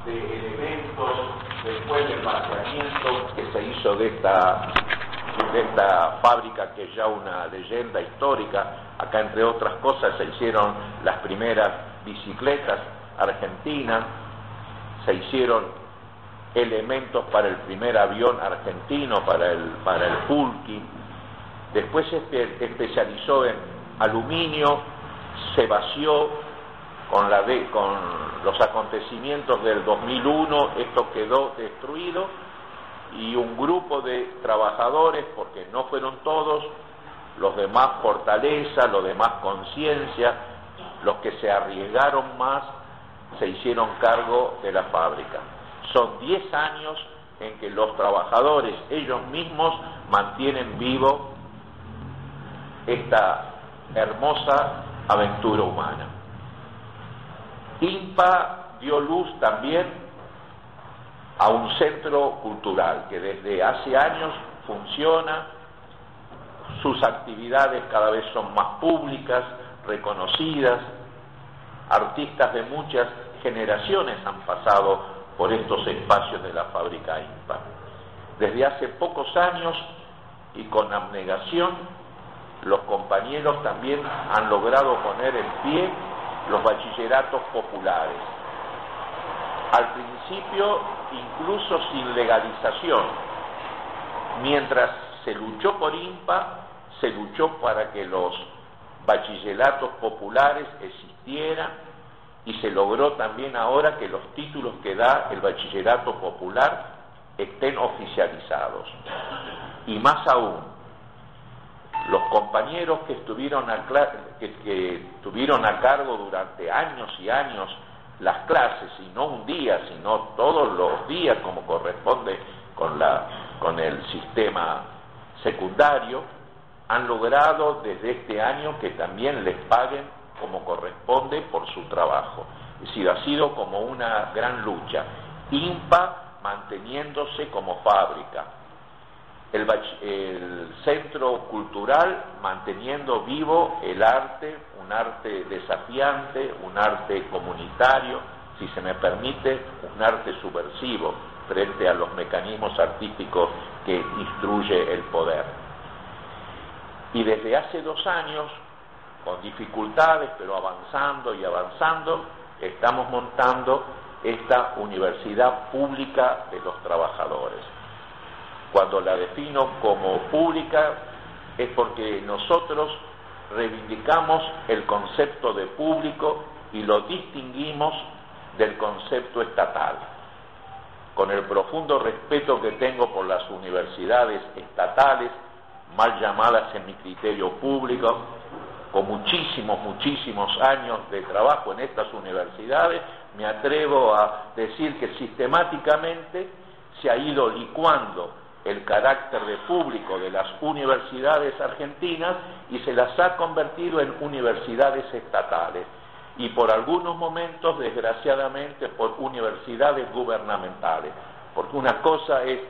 de elementos después del vaciamiento que se hizo de esta fábrica, que es ya una leyenda histórica. Acá, entre otras cosas, se hicieron las primeras bicicletas argentinas, se hicieron elementos para el primer avión argentino, para el Pulqui. Después se especializó en aluminio, se vació con los acontecimientos del 2001, esto quedó destruido, y un grupo de trabajadores, porque no fueron todos, los de más fortaleza, los de más conciencia, los que se arriesgaron más, se hicieron cargo de la fábrica. Son 10 años en que los trabajadores ellos mismos mantienen vivo esta hermosa aventura humana. INPA dio luz también a un centro cultural que desde hace años funciona. Sus actividades cada vez son más públicas, reconocidas. Artistas de muchas generaciones han pasado por estos espacios de la fábrica INPA. Desde hace pocos años, y con abnegación, los compañeros también han logrado poner en pie los bachilleratos populares. Al principio, incluso sin legalización. Mientras se luchó por INPA, se luchó para que los bachilleratos populares existieran, y se logró también ahora que los títulos que da el bachillerato popular estén oficializados. Y más aún, los compañeros que estuvieron a cargo durante años y años las clases, y no un día, sino todos los días como corresponde con el sistema secundario, han logrado desde este año que también les paguen como corresponde por su trabajo. Es decir, ha sido como una gran lucha. INPA manteniéndose como fábrica, el centro cultural manteniendo vivo el arte, un arte desafiante, un arte comunitario, si se me permite, un arte subversivo frente a los mecanismos artísticos que instruye el poder. Y desde hace 2 años, con dificultades, pero avanzando y avanzando, estamos montando esta universidad pública de los trabajadores. Cuando la defino como pública es porque nosotros reivindicamos el concepto de público y lo distinguimos del concepto estatal. Con el profundo respeto que tengo por las universidades estatales, mal llamadas en mi criterio público, con muchísimos años de trabajo en estas universidades, me atrevo a decir que sistemáticamente se ha ido licuando el carácter de público de las universidades argentinas y se las ha convertido en universidades estatales, y por algunos momentos, desgraciadamente, por universidades gubernamentales, porque una cosa es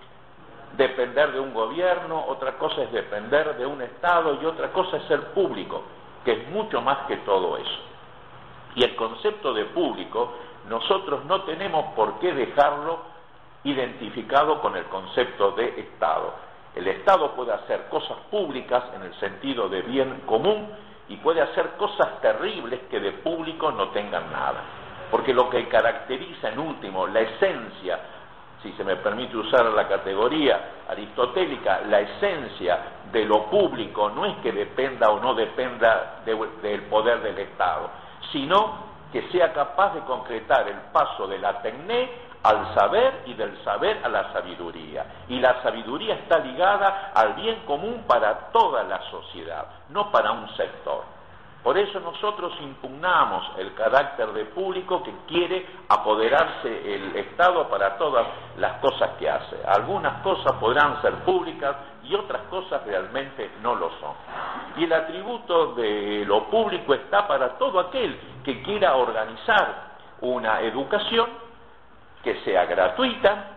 depender de un gobierno, otra cosa es depender de un Estado, y otra cosa es ser público, que es mucho más que todo eso. Y el concepto de público, nosotros no tenemos por qué dejarlo identificado con el concepto de Estado. El Estado puede hacer cosas públicas en el sentido de bien común, y puede hacer cosas terribles que de público no tengan nada, porque lo que caracteriza en último la esencia, si se me permite usar la categoría aristotélica, la esencia de lo público no es que dependa o no dependa del poder del Estado, sino que sea capaz de concretar el paso de la tecné al saber y del saber a la sabiduría. Y la sabiduría está ligada al bien común para toda la sociedad, no para un sector. Por eso nosotros impugnamos el carácter de público que quiere apoderarse el Estado para todas las cosas que hace. Algunas cosas podrán ser públicas y otras cosas realmente no lo son. Y el atributo de lo público está para todo aquel que quiera organizar una educación que sea gratuita,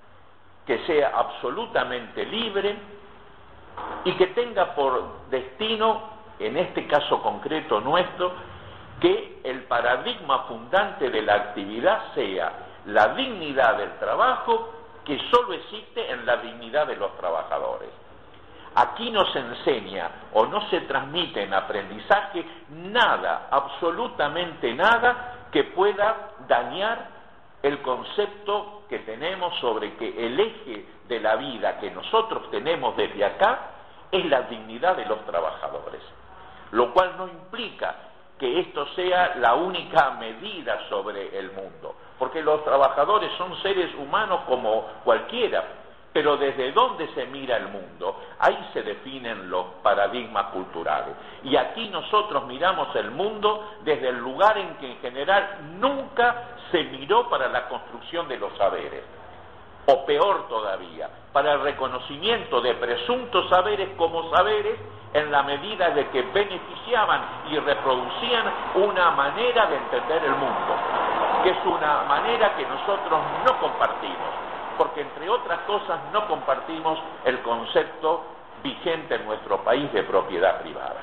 que sea absolutamente libre y que tenga por destino, en este caso concreto nuestro, que el paradigma fundante de la actividad sea la dignidad del trabajo que solo existe en la dignidad de los trabajadores. Aquí no se enseña o no se transmite en aprendizaje nada, absolutamente nada, que pueda dañar el concepto que tenemos sobre que el eje de la vida que nosotros tenemos desde acá es la dignidad de los trabajadores, lo cual no implica que esto sea la única medida sobre el mundo, porque los trabajadores son seres humanos como cualquiera, pero desde dónde se mira el mundo, ahí se definen los paradigmas culturales. Y aquí nosotros miramos el mundo desde el lugar en que en general nunca se miró para la construcción de los saberes, o peor todavía, para el reconocimiento de presuntos saberes como saberes en la medida de que beneficiaban y reproducían una manera de entender el mundo, que es una manera que nosotros no compartimos, porque entre otras cosas no compartimos el concepto vigente en nuestro país de propiedad privada.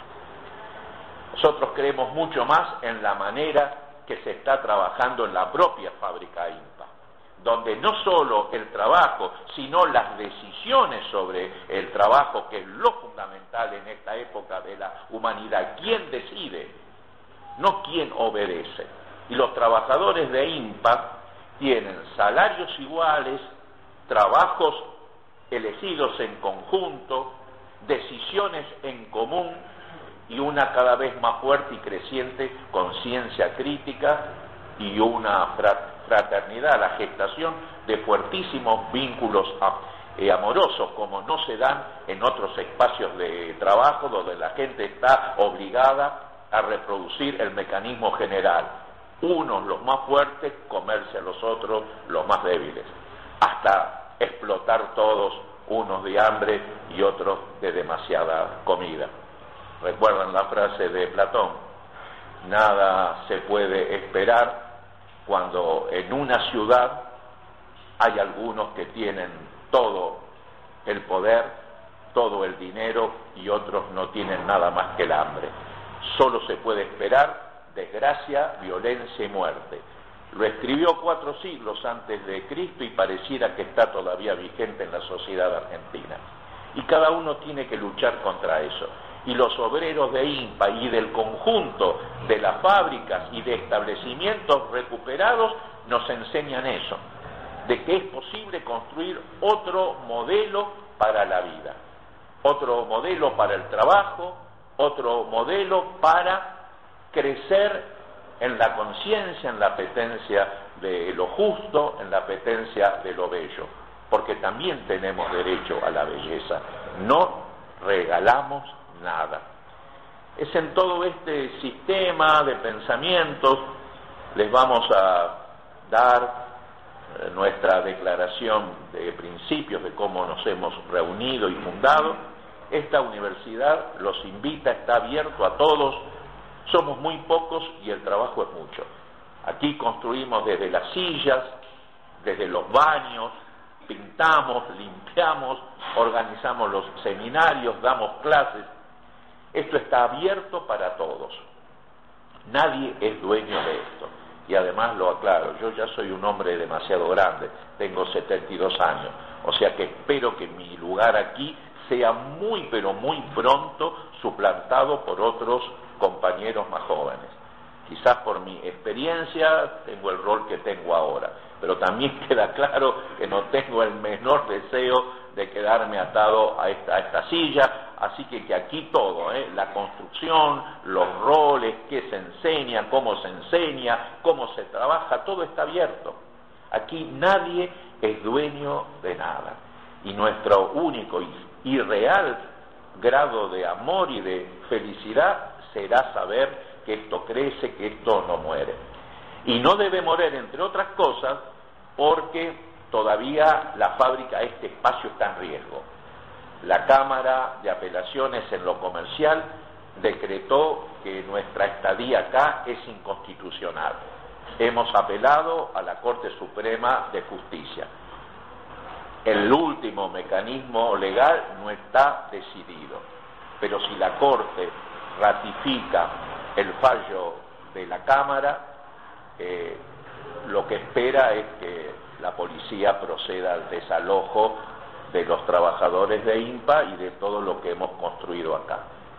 Nosotros creemos mucho más en la manera que se está trabajando en la propia fábrica INPA, donde no solo el trabajo, sino las decisiones sobre el trabajo, que es lo fundamental en esta época de la humanidad, quién decide, no quién obedece. Y los trabajadores de INPA tienen salarios iguales, trabajos elegidos en conjunto, decisiones en común y una cada vez más fuerte y creciente conciencia crítica y una fraternidad, la gestación de fuertísimos vínculos amorosos, como no se dan en otros espacios de trabajo donde la gente está obligada a reproducir el mecanismo general, unos los más fuertes comerse a los otros los más débiles, hasta explotar todos, unos de hambre y otros de demasiada comida. ¿Recuerdan la frase de Platón? Nada se puede esperar cuando en una ciudad hay algunos que tienen todo el poder, todo el dinero y otros no tienen nada más que el hambre. Solo se puede esperar desgracia, violencia y muerte. Lo escribió 4 siglos antes de Cristo y pareciera que está todavía vigente en la sociedad argentina. Y cada uno tiene que luchar contra eso. Y los obreros de INPA y del conjunto de las fábricas y de establecimientos recuperados nos enseñan eso, de que es posible construir otro modelo para la vida, otro modelo para el trabajo, otro modelo para crecer en la conciencia, en la apetencia de lo justo, en la apetencia de lo bello, porque también tenemos derecho a la belleza, no regalamos nada. Es en todo este sistema de pensamientos, les vamos a dar nuestra declaración de principios de cómo nos hemos reunido y fundado. Esta universidad los invita, está abierto a todos. Somos muy pocos y el trabajo es mucho. Aquí construimos desde las sillas, desde los baños, pintamos, limpiamos, organizamos los seminarios, damos clases. Esto está abierto para todos. Nadie es dueño de esto. Y además lo aclaro, yo ya soy un hombre demasiado grande, tengo 72 años, o sea que espero que mi lugar aquí sea muy pero muy pronto suplantado por otros compañeros más jóvenes. Quizás por mi experiencia tengo el rol que tengo ahora, pero también queda claro que no tengo el menor deseo de quedarme atado a esta silla, así que aquí todo, la construcción, los roles, qué se enseña, cómo se trabaja, todo está abierto. Aquí nadie es dueño de nada, y nuestro único y real grado de amor y de felicidad será saber que esto crece, que esto no muere. Y no debe morir, entre otras cosas, porque todavía la fábrica, este espacio está en riesgo. La Cámara de Apelaciones en lo comercial decretó que nuestra estadía acá es inconstitucional. Hemos apelado a la Corte Suprema de Justicia. El último mecanismo legal no está decidido, pero si la Corte ratifica el fallo de la Cámara, lo que espera es que la policía proceda al desalojo de los trabajadores de INPA y de todo lo que hemos construido acá.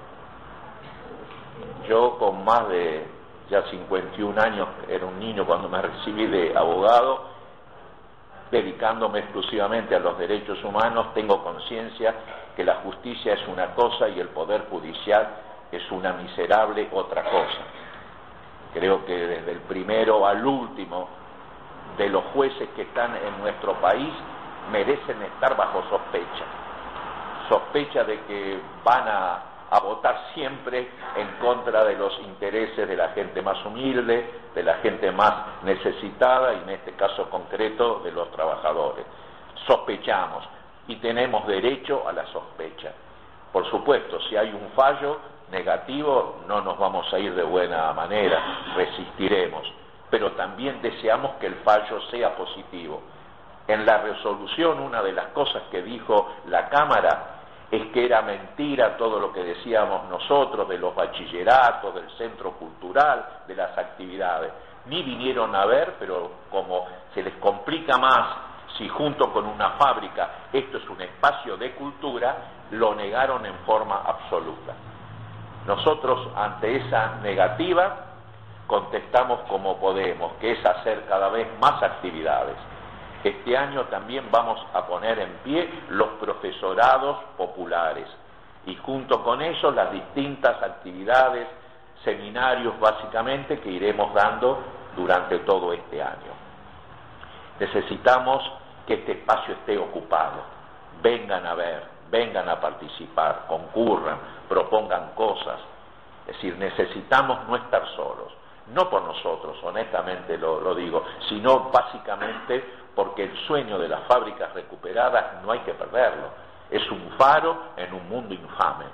Yo con más de ya 51 años, era un niño cuando me recibí de abogado, dedicándome exclusivamente a los derechos humanos, tengo conciencia que la justicia es una cosa y el poder judicial es una miserable otra cosa. Creo que desde el primero al último de los jueces que están en nuestro país merecen estar bajo sospecha de que van a votar siempre en contra de los intereses de la gente más humilde, de la gente más necesitada y en este caso concreto de los trabajadores. Sospechamos y tenemos derecho a la sospecha. Por supuesto, si hay un fallo negativo no nos vamos a ir de buena manera, resistiremos, pero también deseamos que el fallo sea positivo. En la resolución una de las cosas que dijo la Cámara es que era mentira todo lo que decíamos nosotros de los bachilleratos, del centro cultural, de las actividades. Ni vinieron a ver, pero como se les complica más si junto con una fábrica esto es un espacio de cultura, lo negaron en forma absoluta. Nosotros ante esa negativa contestamos como podemos, que es hacer cada vez más actividades. Este año también vamos a poner en pie los profesorados populares y junto con ellos las distintas actividades, seminarios básicamente que iremos dando durante todo este año. Necesitamos que este espacio esté ocupado, vengan a ver, vengan a participar, concurran, propongan cosas. Es decir, necesitamos no estar solos, no por nosotros, honestamente lo digo, sino básicamente porque el sueño de las fábricas recuperadas no hay que perderlo, es un faro en un mundo infame.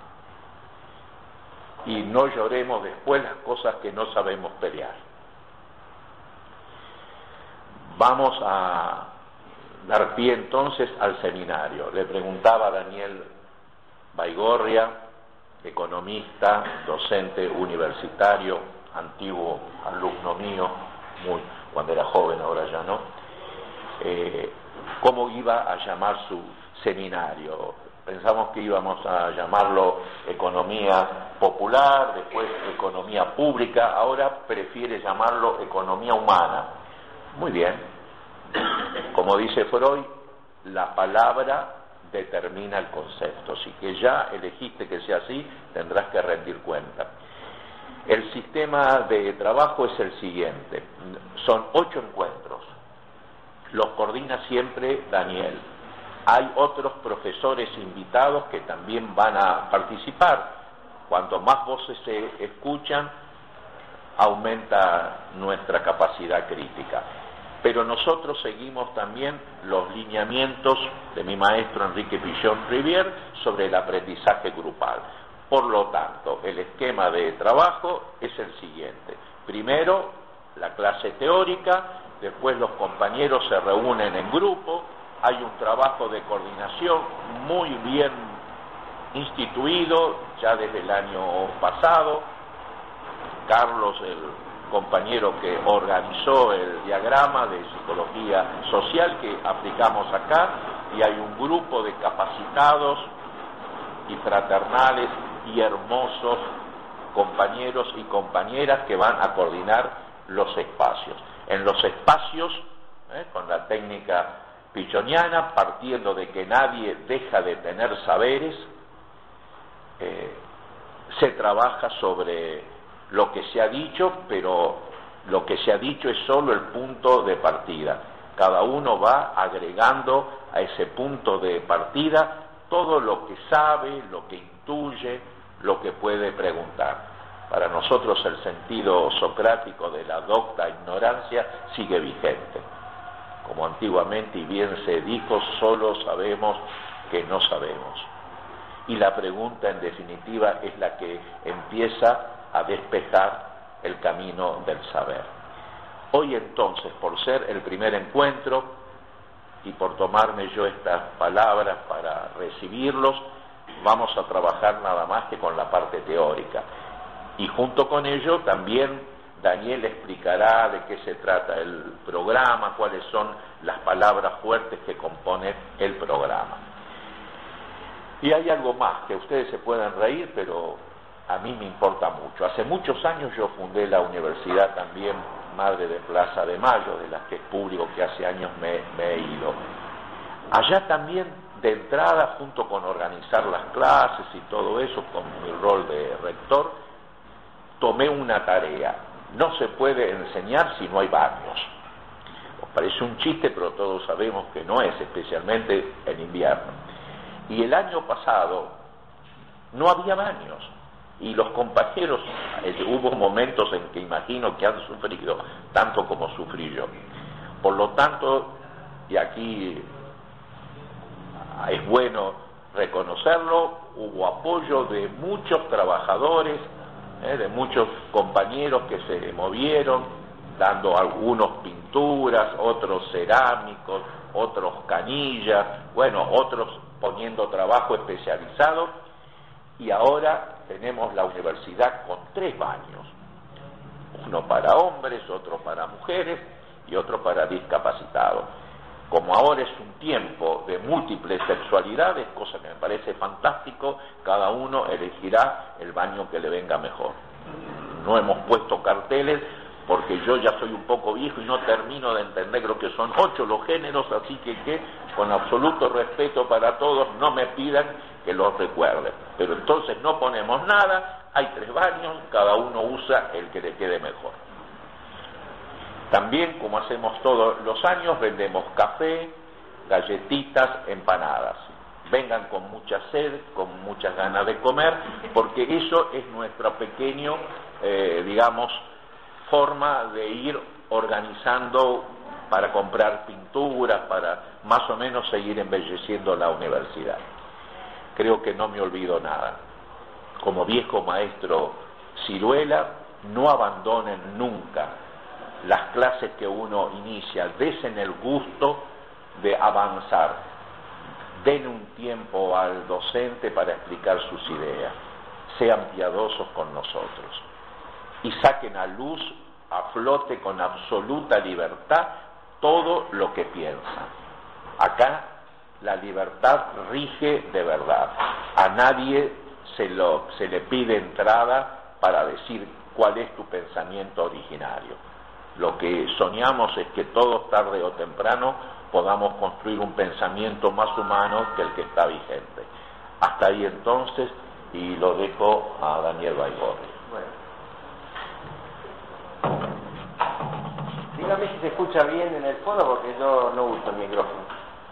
Y no lloremos después las cosas que no sabemos pelear. Vamos a dar pie entonces al seminario. Le preguntaba a Daniel Baigorria, economista, docente universitario, antiguo alumno mío, cuando era joven, ahora ya no, cómo iba a llamar su seminario. Pensamos que íbamos a llamarlo economía popular, después economía pública, ahora prefiere llamarlo economía humana. Muy bien. Como dice Freud, la palabra determina el concepto. Si que ya elegiste que sea así, tendrás que rendir cuenta. El sistema de trabajo es el siguiente. Son 8 encuentros. Los coordina siempre Daniel. Hay otros profesores invitados que también van a participar. Cuanto más voces se escuchan, aumenta nuestra capacidad crítica. Pero nosotros seguimos también los lineamientos de mi maestro Enrique Pichon Rivière sobre el aprendizaje grupal. Por lo tanto, el esquema de trabajo es el siguiente. Primero, la clase teórica, después los compañeros se reúnen en grupo, hay un trabajo de coordinación muy bien instituido ya desde el año pasado. Carlos, el compañero que organizó el diagrama de psicología social que aplicamos acá, y hay un grupo de capacitados y fraternales y hermosos compañeros y compañeras que van a coordinar los espacios. En los espacios, con la técnica pichoniana, partiendo de que nadie deja de tener saberes, se trabaja sobre lo que se ha dicho, pero lo que se ha dicho es solo el punto de partida. Cada uno va agregando a ese punto de partida todo lo que sabe, lo que intuye, lo que puede preguntar. Para nosotros el sentido socrático de la docta ignorancia sigue vigente. Como antiguamente y bien se dijo, solo sabemos que no sabemos. Y la pregunta en definitiva es la que empieza a despejar el camino del saber. Hoy entonces, por ser el primer encuentro y por tomarme yo estas palabras para recibirlos, vamos a trabajar nada más que con la parte teórica. Y junto con ello también Daniel explicará de qué se trata el programa, cuáles son las palabras fuertes que componen el programa. Y hay algo más, que ustedes se pueden reír, pero a mí me importa mucho. Hace muchos años yo fundé la universidad también, Madre de Plaza de Mayo, de las que es público, que hace años me he ido. Allá también, de entrada, junto con organizar las clases y todo eso, con mi rol de rector, tomé una tarea. No se puede enseñar si no hay baños. Os parece un chiste, pero todos sabemos que no es, especialmente en invierno. Y el año pasado no había baños. Y los compañeros, hubo momentos en que imagino que han sufrido tanto como sufrí yo. Por lo tanto, y aquí es bueno reconocerlo, hubo apoyo de muchos trabajadores, de muchos compañeros que se movieron, dando algunos pinturas, otros cerámicos, otros canillas, bueno, otros poniendo trabajo especializado, y ahora tenemos la universidad con 3 baños, uno para hombres, otro para mujeres y otro para discapacitados. Como ahora es un tiempo de múltiples sexualidades, cosa que me parece fantástico, cada uno elegirá el baño que le venga mejor. No hemos puesto carteles porque yo ya soy un poco viejo y no termino de entender, creo que son 8 los géneros, así que con absoluto respeto para todos, no me pidan que los recuerde. Pero entonces no ponemos nada, hay 3 baños, cada uno usa el que le quede mejor. También, como hacemos todos los años, vendemos café, galletitas, empanadas. Vengan con mucha sed, con muchas ganas de comer, porque eso es nuestra pequeña, forma de ir organizando para comprar pinturas, para más o menos seguir embelleciendo la universidad. Creo que no me olvido nada. Como viejo maestro Ciruela, no abandonen nunca las clases que uno inicia, desen el gusto de avanzar, den un tiempo al docente para explicar sus ideas, sean piadosos con nosotros y saquen a luz, a flote con absoluta libertad todo lo que piensan. Acá la libertad rige de verdad, a nadie se le pide entrada para decir cuál es tu pensamiento originario. Lo que soñamos es que todos, tarde o temprano, podamos construir un pensamiento más humano que el que está vigente. Hasta ahí entonces, y lo dejo a Daniel Baigorri. Bueno. Dígame si se escucha bien en el fondo, porque yo no uso el micrófono.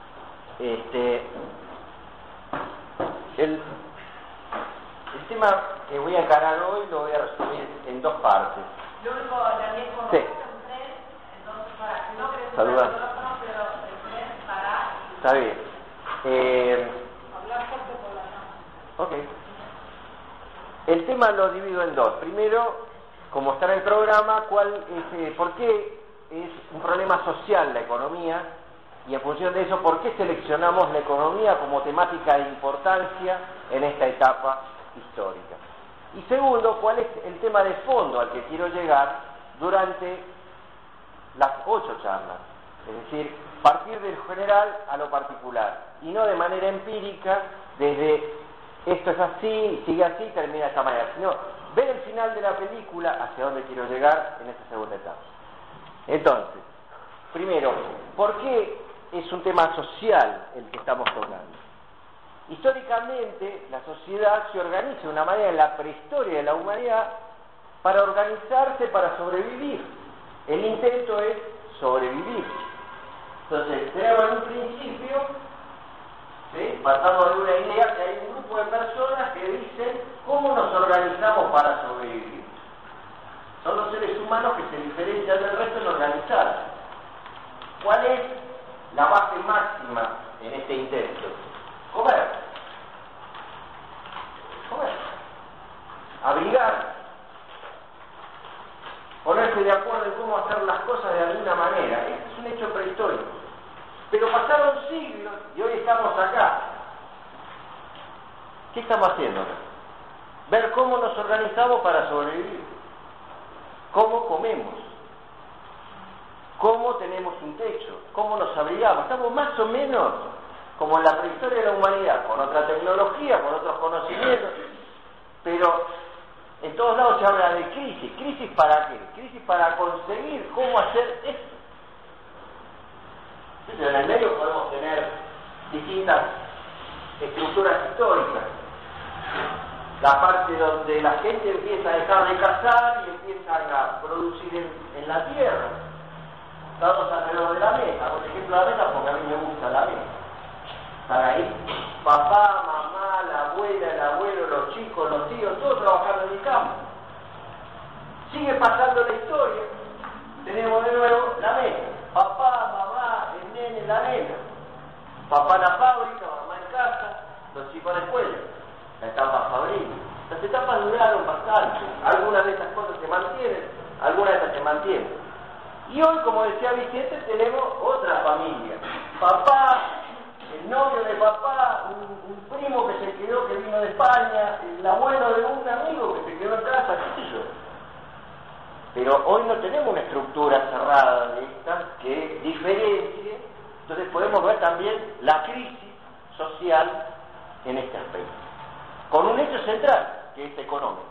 El tema que voy a encarar hoy lo voy a resumir en 2 partes. Lo único, Daniel, como sí. Entonces, para que no crees Saluda. el micrófono, pero el para... Está bien. Hablar fuerte por la mano. Ok. El tema lo divido en 2. Primero, como está en el programa, ¿por qué es un problema social la economía? Y en función de eso, ¿por qué seleccionamos la economía como temática de importancia en esta etapa histórica? Y segundo, ¿cuál es el tema de fondo al que quiero llegar durante las 8 charlas? Es decir, partir del general a lo particular, y no de manera empírica, desde esto es así, sigue así, termina de esta manera, sino ver el final de la película, hacia dónde quiero llegar en esta segunda etapa. Entonces, primero, ¿por qué es un tema social el que estamos tocando? Históricamente, la sociedad se organiza de una manera en la prehistoria de la humanidad para organizarse, para sobrevivir. El intento es sobrevivir. Entonces, tenemos en un principio, ¿sí?, partamos de una idea que hay un grupo de personas que dicen cómo nos organizamos para sobrevivir. Son los seres humanos que se diferencian del resto en organizarse. ¿Cuál es la base máxima en este intento? Comer. Abrigar. Ponerse de acuerdo en cómo hacer las cosas de alguna manera. Este es un hecho prehistórico. Pero pasaron siglos y hoy estamos acá. ¿Qué estamos haciendo? Ver cómo nos organizamos para sobrevivir. cómo comemos, cómo tenemos un techo, cómo nos abrigamos. Estamos más o menos como en la prehistoria de la humanidad, con otra tecnología, con otros conocimientos, pero en todos lados se habla de crisis. ¿Crisis para qué? Crisis para conseguir cómo hacer esto. Entonces, en el medio podemos tener distintas estructuras históricas. La parte donde la gente empieza a dejar de cazar y empiezan a producir en la tierra. Todos alrededor de la mesa. Por ejemplo, la mesa porque a mí me gusta la mesa. Están ahí papá, mamá, la abuela, el abuelo, los chicos, los tíos, todos trabajando en el campo. Sigue pasando la historia. Tenemos de nuevo la mesa. Papá, mamá, el nene, la nena. Papá en la fábrica, mamá en casa, los chicos en la escuela. La etapa fabril. Las etapas duraron bastante. Algunas de estas cosas se mantienen, algunas de estas se mantienen. Y hoy, como decía Vicente, tenemos otra familia. Papá, el novio de papá, un primo que se quedó, que vino de España, el abuelo de un amigo que se quedó en casa, qué sé yo. Pero hoy no tenemos una estructura cerrada de estas que diferencie. Entonces podemos ver también la crisis social en este aspecto. Con un hecho central, que es económico,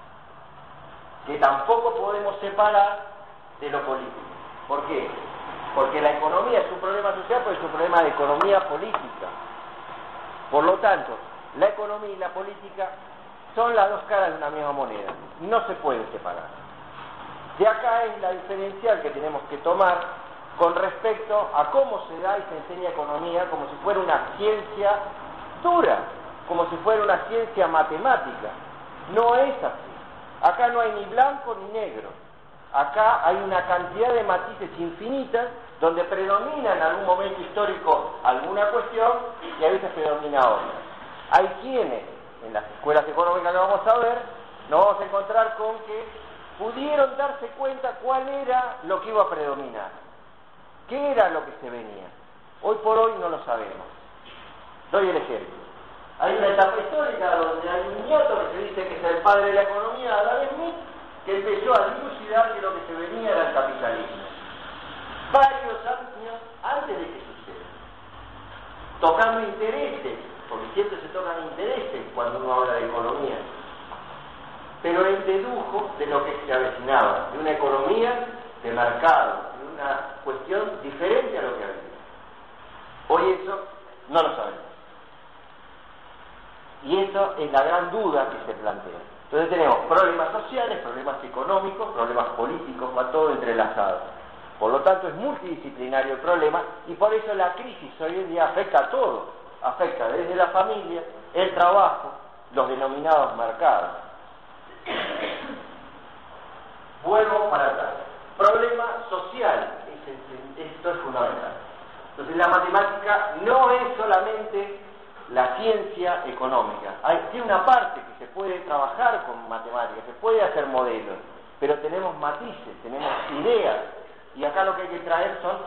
que tampoco podemos separar de lo político. ¿Por qué? Porque la economía es un problema social, pero es un problema de economía política. Por lo tanto, la economía y la política son las dos caras de una misma moneda. No se pueden separar. De acá es la diferencial que tenemos que tomar con respecto a cómo se da y se enseña economía como si fuera una ciencia dura, como si fuera una ciencia matemática. No es así. Acá no hay ni blanco ni negro. Acá hay una cantidad de matices infinitas donde predomina en algún momento histórico alguna cuestión y a veces predomina otra. Hay quienes, en las escuelas económicas que vamos a ver, nos vamos a encontrar con que pudieron darse cuenta cuál era lo que iba a predominar, qué era lo que se venía. Hoy por hoy no lo sabemos. Doy el ejemplo. Hay una etapa histórica donde hay un nieto que se dice que es el padre de la economía, Adam Smith, que empezó a dilucidar que lo que se venía era el capitalismo. Varios años antes de que suceda. Tocando intereses, porque siempre se tocan intereses cuando uno habla de economía. Pero él dedujo de lo que se avecinaba, de una economía de mercado, de una cuestión diferente a lo que había. Hoy eso no lo sabemos. Y eso es la gran duda que se plantea. Entonces tenemos problemas sociales, problemas económicos, problemas políticos, va todo entrelazado. Por lo tanto es multidisciplinario el problema y por eso la crisis hoy en día afecta a todo. Afecta desde la familia, el trabajo, los denominados mercados. Vuelvo para atrás. Problema social, esto es fundamental. Entonces la matemática no es solamente la ciencia económica. Tiene una parte que se puede trabajar con matemáticas, se puede hacer modelos, pero tenemos matices, tenemos ideas, y acá lo que hay que traer son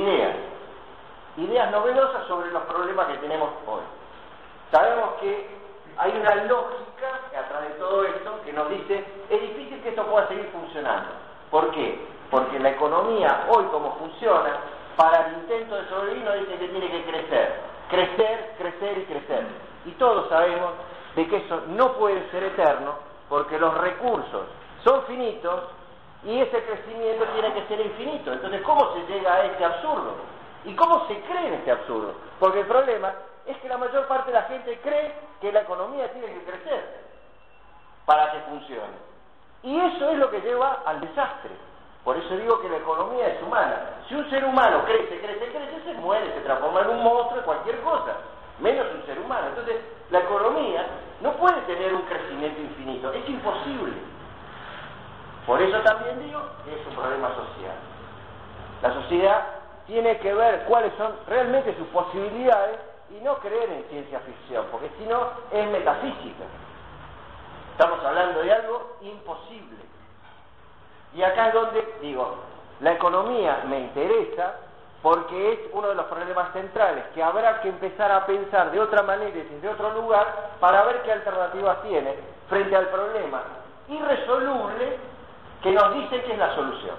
ideas novedosas sobre los problemas que tenemos hoy. Sabemos que hay una lógica atrás de todo esto que nos dice es difícil que esto pueda seguir funcionando. ¿Por qué? Porque la economía hoy como funciona, para el intento de sobrevivir nos dice que tiene que crecer. Crecer y crecer. Y todos sabemos de que eso no puede ser eterno porque los recursos son finitos y ese crecimiento tiene que ser infinito. Entonces, ¿cómo se llega a este absurdo? ¿Y cómo se cree en este absurdo? Porque el problema es que la mayor parte de la gente cree que la economía tiene que crecer para que funcione. Y eso es lo que lleva al desastre. Por eso digo que la economía es humana. Si un ser humano crece, se muere, se transforma en un monstruo, cualquier cosa, menos un ser humano. Entonces, la economía no puede tener un crecimiento infinito, es imposible. Por eso también digo que es un problema social. La sociedad tiene que ver cuáles son realmente sus posibilidades y no creer en ciencia ficción, porque si no es metafísica. Estamos hablando de algo imposible. Y acá es donde, digo, la economía me interesa porque es uno de los problemas centrales que habrá que empezar a pensar de otra manera y desde otro lugar para ver qué alternativas tiene frente al problema irresoluble que nos dice que es la solución.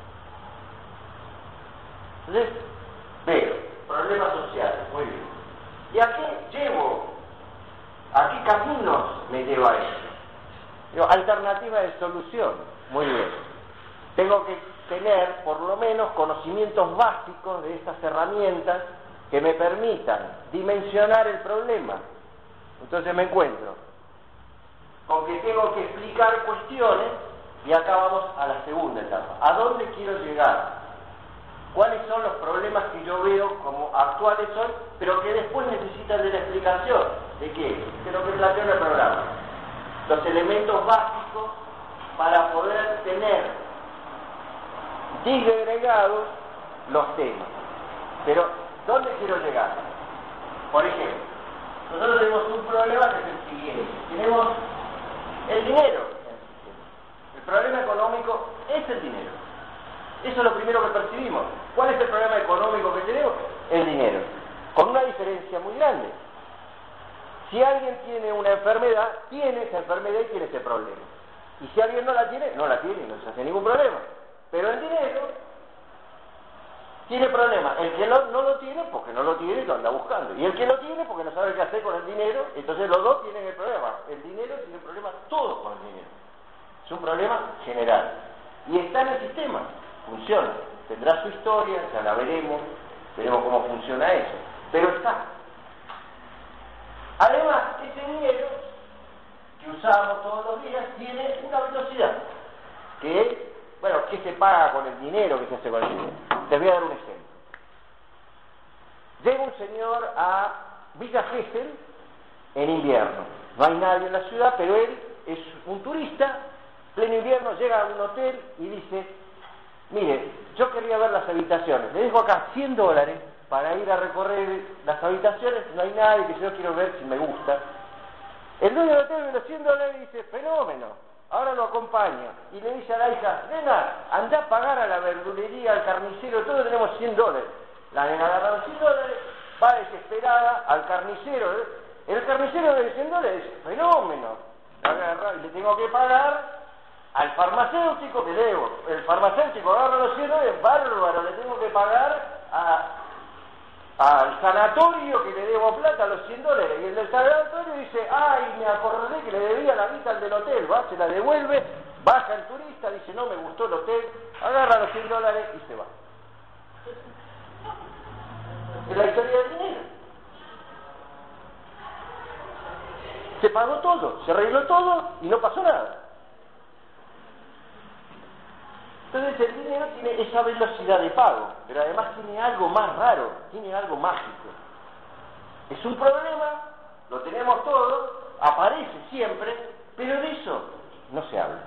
Entonces, veo problemas sociales, muy bien. ¿Y a qué llevo? ¿A qué caminos me lleva eso? Digo, alternativa de solución, muy bien. Tengo que tener por lo menos conocimientos básicos de estas herramientas que me permitan dimensionar el problema. Entonces me encuentro con que tengo que explicar cuestiones y acá vamos a la segunda etapa. ¿A dónde quiero llegar? ¿Cuáles son los problemas que yo veo como actuales hoy, pero que después necesitan de la explicación? ¿De qué? De lo que planteo en el programa. Los elementos básicos para poder tener disgregados los temas. Pero, ¿dónde quiero llegar? Por ejemplo, nosotros tenemos un problema que es el siguiente. Tenemos el dinero. El problema económico es el dinero. Eso es lo primero que percibimos. ¿Cuál es el problema económico que tenemos? El dinero. Con una diferencia muy grande. Si alguien tiene una enfermedad, tiene esa enfermedad y tiene ese problema. Y si alguien no la tiene, no la tiene y no se hace ningún problema. Pero el dinero tiene problema. El que no lo tiene, porque no lo tiene y lo anda buscando. Y el que lo tiene, porque no sabe qué hacer con el dinero, entonces los dos tienen el problema. El dinero tiene problema todo con el dinero. Es un problema general. Y está en el sistema. Funciona. Tendrá su historia, ya la veremos cómo funciona eso. Pero está. Además, ese dinero que usamos todos los días tiene una velocidad, que es, bueno, ¿qué se paga con el dinero? ¿Qué se hace con el dinero? Les voy a dar un ejemplo. Llega un señor a Villa Gesell en invierno. No hay nadie en la ciudad, pero él es un turista, pleno invierno, llega a un hotel y dice: mire, yo quería ver las habitaciones, le dejo acá $100 para ir a recorrer las habitaciones, no hay nadie, que yo quiero ver si me gusta. El dueño del hotel de los $100 dice: fenómeno, ahora lo acompaña, y le dice a la hija: nena, andá a pagar a la verdulería, al carnicero, todos tenemos $100. La nena agarra los $100, va desesperada al carnicero, el carnicero de $100 dice: fenómeno, agarra, y le tengo que pagar al farmacéutico que debo. El farmacéutico agarra los $100, bárbaro, le tengo que pagar al sanatorio que le debo plata, los $100. Y el del sanatorio dice: ay, me acordé que le debía la mitad al del hotel. Va, se la devuelve, baja el turista, dice: no me gustó el hotel, agarra los $100 y se va. Es la historia del dinero. Se pagó todo, se arregló todo y no pasó nada. Entonces el dinero tiene esa velocidad de pago, pero además tiene algo más raro, tiene algo mágico. Es un problema, lo tenemos todos, aparece siempre, pero de eso no se habla.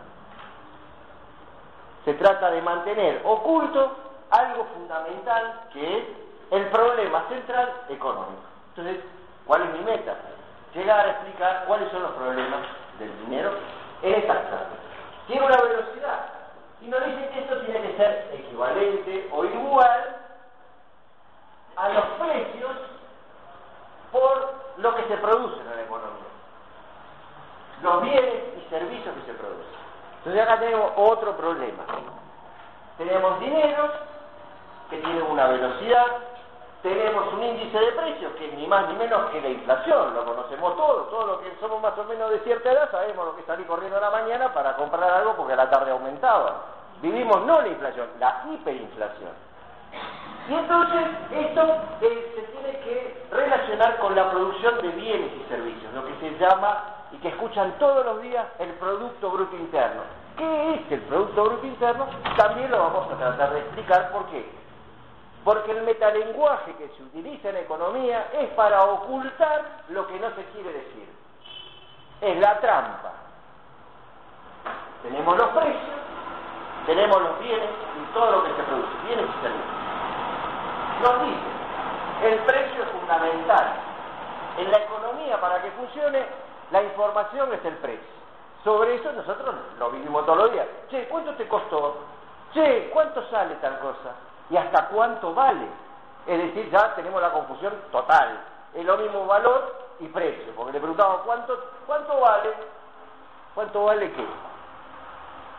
Se trata de mantener oculto algo fundamental, que es el problema central económico. Entonces, ¿cuál es mi meta? Llegar a explicar cuáles son los problemas del dinero en estas clases. Tiene una velocidad. Y nos dice que esto tiene que ser equivalente o igual a los precios por lo que se produce en la economía. Los bienes y servicios que se producen. Entonces acá tenemos otro problema. Tenemos dineros que tienen una velocidad, tenemos un índice de precios que es ni más ni menos que la inflación, lo conocemos todos los que somos más o menos de cierta edad sabemos lo que es salir corriendo a la mañana para comprar algo porque a la tarde aumentaba. Vivimos no la inflación, la hiperinflación. Y entonces esto se tiene que relacionar con la producción de bienes y servicios, lo que se llama, y que escuchan todos los días, el Producto Bruto Interno. ¿Qué es el Producto Bruto Interno? También lo vamos a tratar de explicar. ¿Por qué? Porque el metalenguaje que se utiliza en economía es para ocultar lo que no se quiere decir. Es la trampa. Tenemos los precios, tenemos los bienes y todo lo que se produce, bienes y servicios. Nos dice, el precio es fundamental. En la economía, para que funcione, la información es el precio. Sobre eso nosotros lo vivimos todos los días. Che, ¿cuánto te costó? Che, ¿cuánto sale tal cosa? ¿Y hasta cuánto vale? Es decir, ya tenemos la confusión total. Es lo mismo valor y precio, porque le preguntamos ¿cuánto vale? ¿Cuánto vale qué?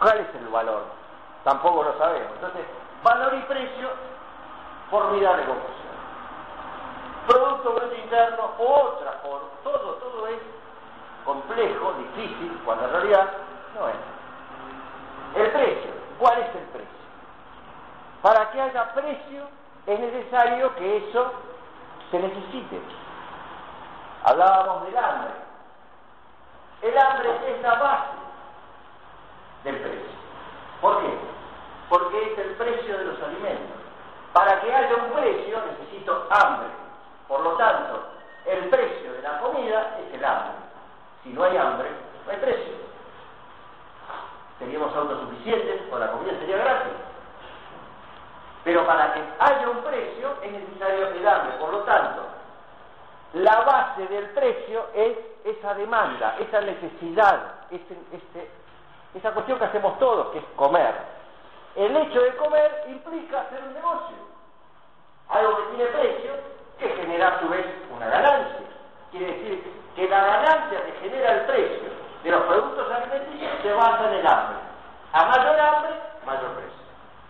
¿Cuál es el valor? Tampoco lo sabemos. Entonces, valor y precio, formidable confusión. Producto bruto interno, otra forma, todo es complejo, difícil, cuando en realidad no es. El precio, ¿cuál es el precio? Para que haya precio es necesario que eso se necesite. Hablábamos del hambre. El hambre es la base del precio. ¿Por qué? Porque es el precio de los alimentos. Para que haya un precio necesito hambre. Por lo tanto, el precio de la comida es el hambre. Si no hay hambre, no hay precio. Seríamos autosuficientes, o la comida sería gratis. Pero para que haya un precio es necesario el hambre. Por lo tanto, la base del precio es esa demanda, esa necesidad, esa cuestión que hacemos todos, que es comer. El hecho de comer implica hacer un negocio. Algo que tiene precio, que genera a su vez una ganancia. Quiere decir que la ganancia que genera el precio de los productos alimenticios se basa en el hambre. A mayor hambre, mayor precio.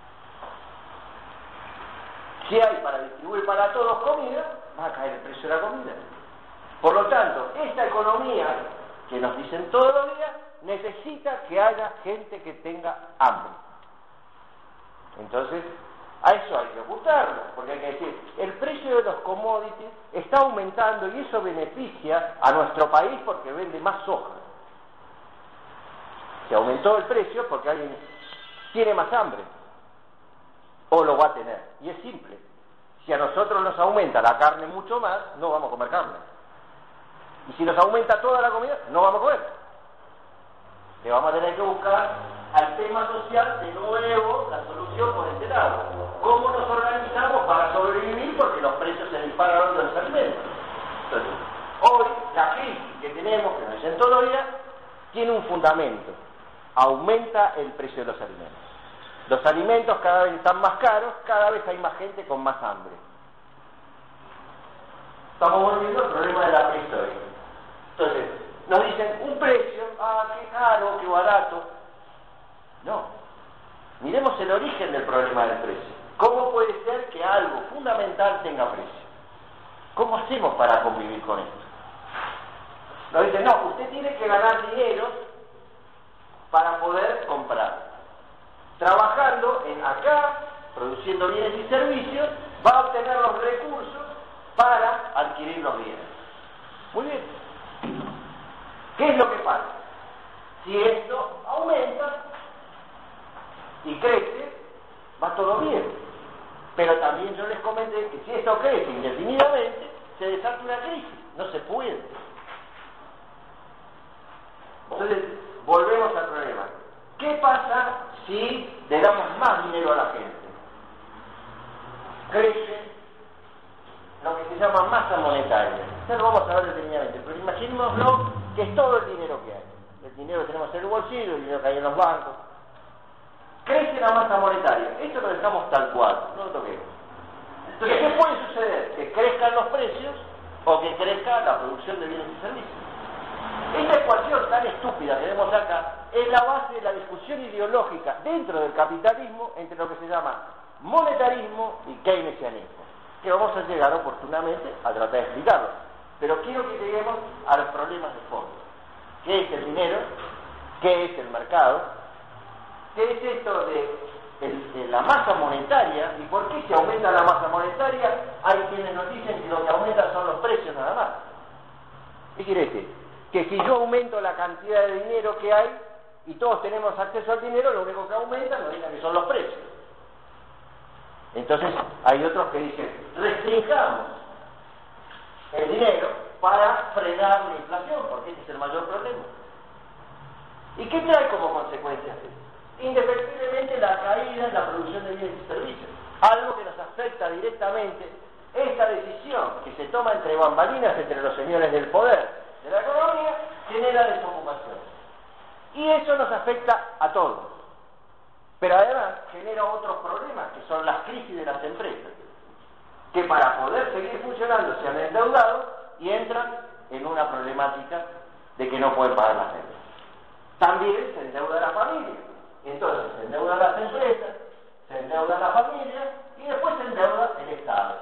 Si hay para distribuir para todos comida, va a caer el precio de la comida. Por lo tanto, esta economía que nos dicen todos los días necesita que haya gente que tenga hambre. Entonces, a eso hay que ocultarlo, porque hay que decir, el precio de los commodities está aumentando y eso beneficia a nuestro país porque vende más soja. Se aumentó el precio porque alguien tiene más hambre, o lo va a tener, y es simple. Si a nosotros nos aumenta la carne mucho más, no vamos a comer carne. Y si nos aumenta toda la comida, no vamos a comer. Le vamos a tener que buscar al tema social de nuevo la solución por este lado. ¿Cómo nos organizamos para sobrevivir? Porque los precios se disparan de los alimentos. Entonces, hoy la crisis que tenemos, que nos dicen todos los días, tiene un fundamento. Aumenta el precio de los alimentos. Los alimentos cada vez están más caros, cada vez hay más gente con más hambre. Estamos volviendo al problema de la prehistoria. Entonces, nos dicen un precio, qué caro, qué barato. No. Miremos el origen del problema del precio. ¿Cómo puede ser que algo fundamental tenga precio? ¿Cómo hacemos para convivir con esto? Nos dicen, no, usted tiene que ganar dinero para poder comprar. Trabajando en acá, produciendo bienes y servicios, va a obtener los recursos para adquirir los bienes. Muy bien. ¿Qué es lo que pasa? Si esto aumenta y crece, va todo bien. Pero también yo les comenté que si esto crece indefinidamente, se desata una crisis. No se puede. Entonces, volvemos al problema. ¿Qué pasa si le damos más dinero a la gente? Crece lo que se llama masa monetaria. Ya lo vamos a ver detenidamente, pero imaginémoslo que es todo el dinero que hay. El dinero que tenemos en el bolsillo, el dinero que hay en los bancos. Crece la masa monetaria. Esto lo dejamos tal cual, no lo toquemos. Entonces, ¿qué puede suceder? Que crezcan los precios o que crezca la producción de bienes y servicios. Esta ecuación tan estúpida que vemos acá es la base de la discusión ideológica dentro del capitalismo entre lo que se llama monetarismo y keynesianismo, que vamos a llegar oportunamente a tratar de explicarlo. Pero quiero que lleguemos a los problemas de fondo. ¿Qué es el dinero? ¿Qué es el mercado? ¿Qué es esto de la masa monetaria? ¿Y por qué se aumenta la masa monetaria? Hay quienes nos dicen que lo que aumenta son los precios nada más. ¿Qué quiere decir? Que si yo aumento la cantidad de dinero que hay y todos tenemos acceso al dinero, lo único que aumenta nos dicen que son los precios. Entonces hay otros que dicen, restringamos el dinero para frenar la inflación, porque este es el mayor problema. ¿Y qué trae como consecuencia esto? Indefectiblemente la caída en la producción de bienes y servicios, algo que nos afecta directamente. Esta decisión que se toma entre bambalinas entre los señores del poder de la economía genera desocupación, y eso nos afecta a todos, pero además genera otros problemas que son las crisis de las empresas, que para poder seguir funcionando se han endeudado y entran en una problemática de que no pueden pagar las rentas. También se endeuda la familia, Entonces se endeudan las empresas, se endeudan las familias y después se endeuda el Estado.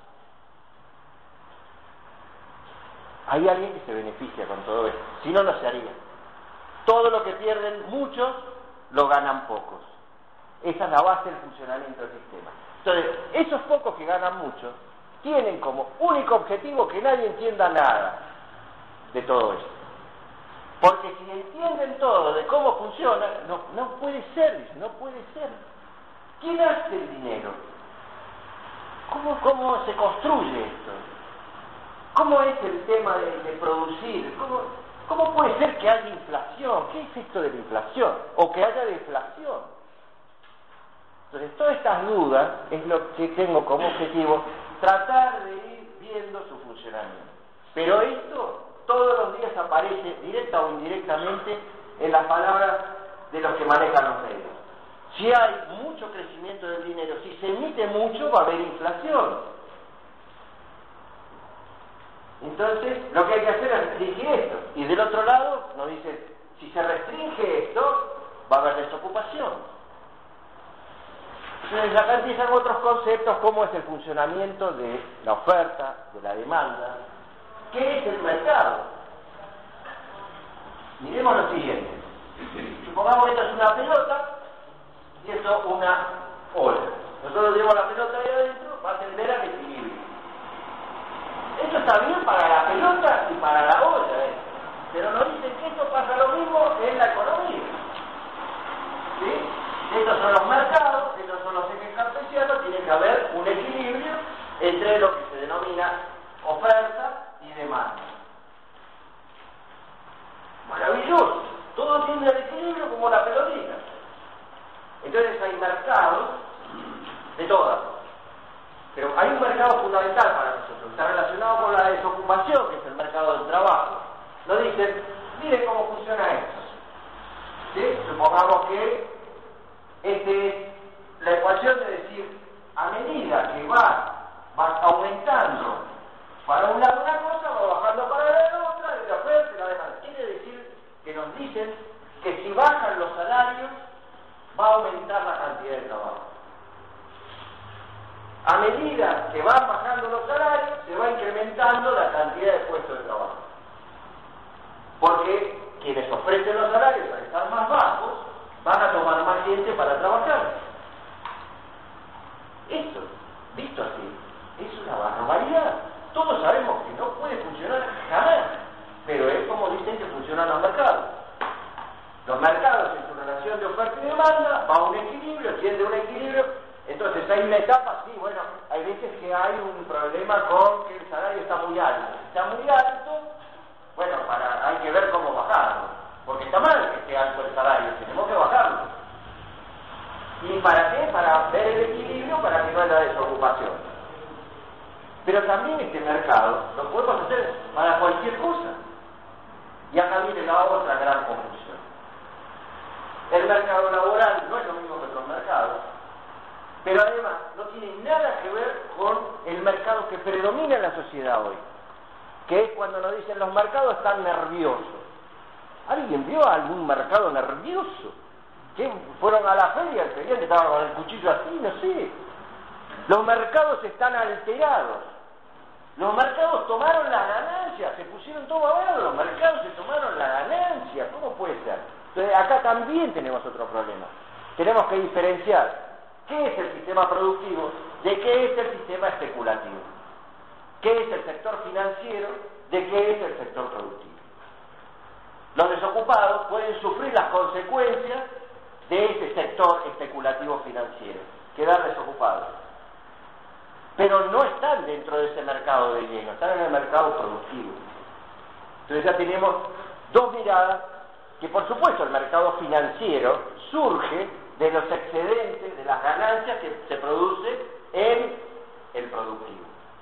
Hay alguien que se beneficia con todo esto, si no, no se haría. Todo lo que pierden muchos, lo ganan pocos. Esa es la base del funcionamiento del sistema. Entonces, esos pocos que ganan mucho, tienen como único objetivo que nadie entienda nada de todo esto. Porque si entienden todo de cómo funciona, no puede ser, no puede ser. ¿Quién hace el dinero? ¿Cómo se construye esto? ¿Cómo es el tema de producir? ¿Cómo puede ser que haya inflación? ¿Qué es esto de la inflación? O que haya deflación. Entonces, todas estas dudas es lo que tengo como objetivo, tratar de ir viendo su funcionamiento. Pero esto todos los días aparece, directa o indirectamente, en las palabras de los que manejan los medios. Si hay mucho crecimiento del dinero, si se emite mucho, va a haber inflación. Entonces, lo que hay que hacer es restringir esto. Y del otro lado, nos dicen, si se restringe esto, va a haber desocupación. Entonces, acá empiezan otros conceptos, como es el funcionamiento de la oferta, de la demanda. ¿Qué es el mercado? Miremos lo siguiente. Supongamos que esto es una pelota y esto una ola. Nosotros tenemos la pelota ahí adentro, va a tender al equilibrio. Esto está bien para la pelota y para la ola, pero nos dicen que esto pasa lo mismo en la economía. ¿Sí? Estos son los mercados, estos son los ejes cartesianos, tiene que haber un equilibrio entre lo que se denomina oferta y demanda. Maravilloso, todo tiene el equilibrio como la pelotita. Entonces hay mercados de todas, pero hay un mercado fundamental para nosotros, está relacionado con la desocupación, que es el mercado del trabajo. Nos dicen, miren cómo funciona esto. ¿Sí? Supongamos que es la ecuación de decir, a medida que va aumentando para un lado una cosa, va bajando para la otra, y la oferta y la demanda. Quiere decir que nos dicen que si bajan los salarios, va a aumentar la cantidad de trabajo. A medida que van bajando los salarios, se va incrementando la cantidad de puestos de trabajo. Porque quienes ofrecen los salarios al estar más bajos, van a tomar más gente para trabajar. Esto, visto así, es una barbaridad. Todos sabemos que no puede funcionar jamás, pero es como dicen que funcionan los mercados. Los mercados en su relación de oferta y demanda va a un equilibrio, tiende a un equilibrio. Entonces hay una etapa, sí, bueno, hay veces que hay un problema con que el salario está muy alto. Si está muy alto, bueno, hay que ver cómo bajarlo, porque está mal que esté alto el salario, tenemos que bajarlo. ¿Y para qué? Para ver el equilibrio, para que no haya desocupación. Pero también este mercado lo podemos hacer para cualquier cosa. Y acá viene la otra gran confusión. El mercado laboral no es lo mismo que otros mercados, pero además no tiene nada que ver con el mercado que predomina en la sociedad hoy, que es cuando nos dicen los mercados están nerviosos. ¿Alguien vio algún mercado nervioso? ¿Que fueron a la feria, el feriante estaba con el cuchillo así? No sé. Los mercados están alterados. Los mercados tomaron las ganancias, se pusieron todo abajo, los mercados se tomaron las ganancias. ¿Cómo puede ser? Entonces acá también tenemos otro problema. Tenemos que diferenciar qué es el sistema productivo de qué es el sistema especulativo. ¿Qué es el sector financiero de qué es el sector productivo? Los desocupados pueden sufrir las consecuencias de ese sector especulativo financiero, quedar desocupados. Pero no están dentro de ese mercado de lleno, están en el mercado productivo. Entonces ya tenemos dos miradas, que por supuesto el mercado financiero surge de los excedentes, de las ganancias que se produce en el productivo.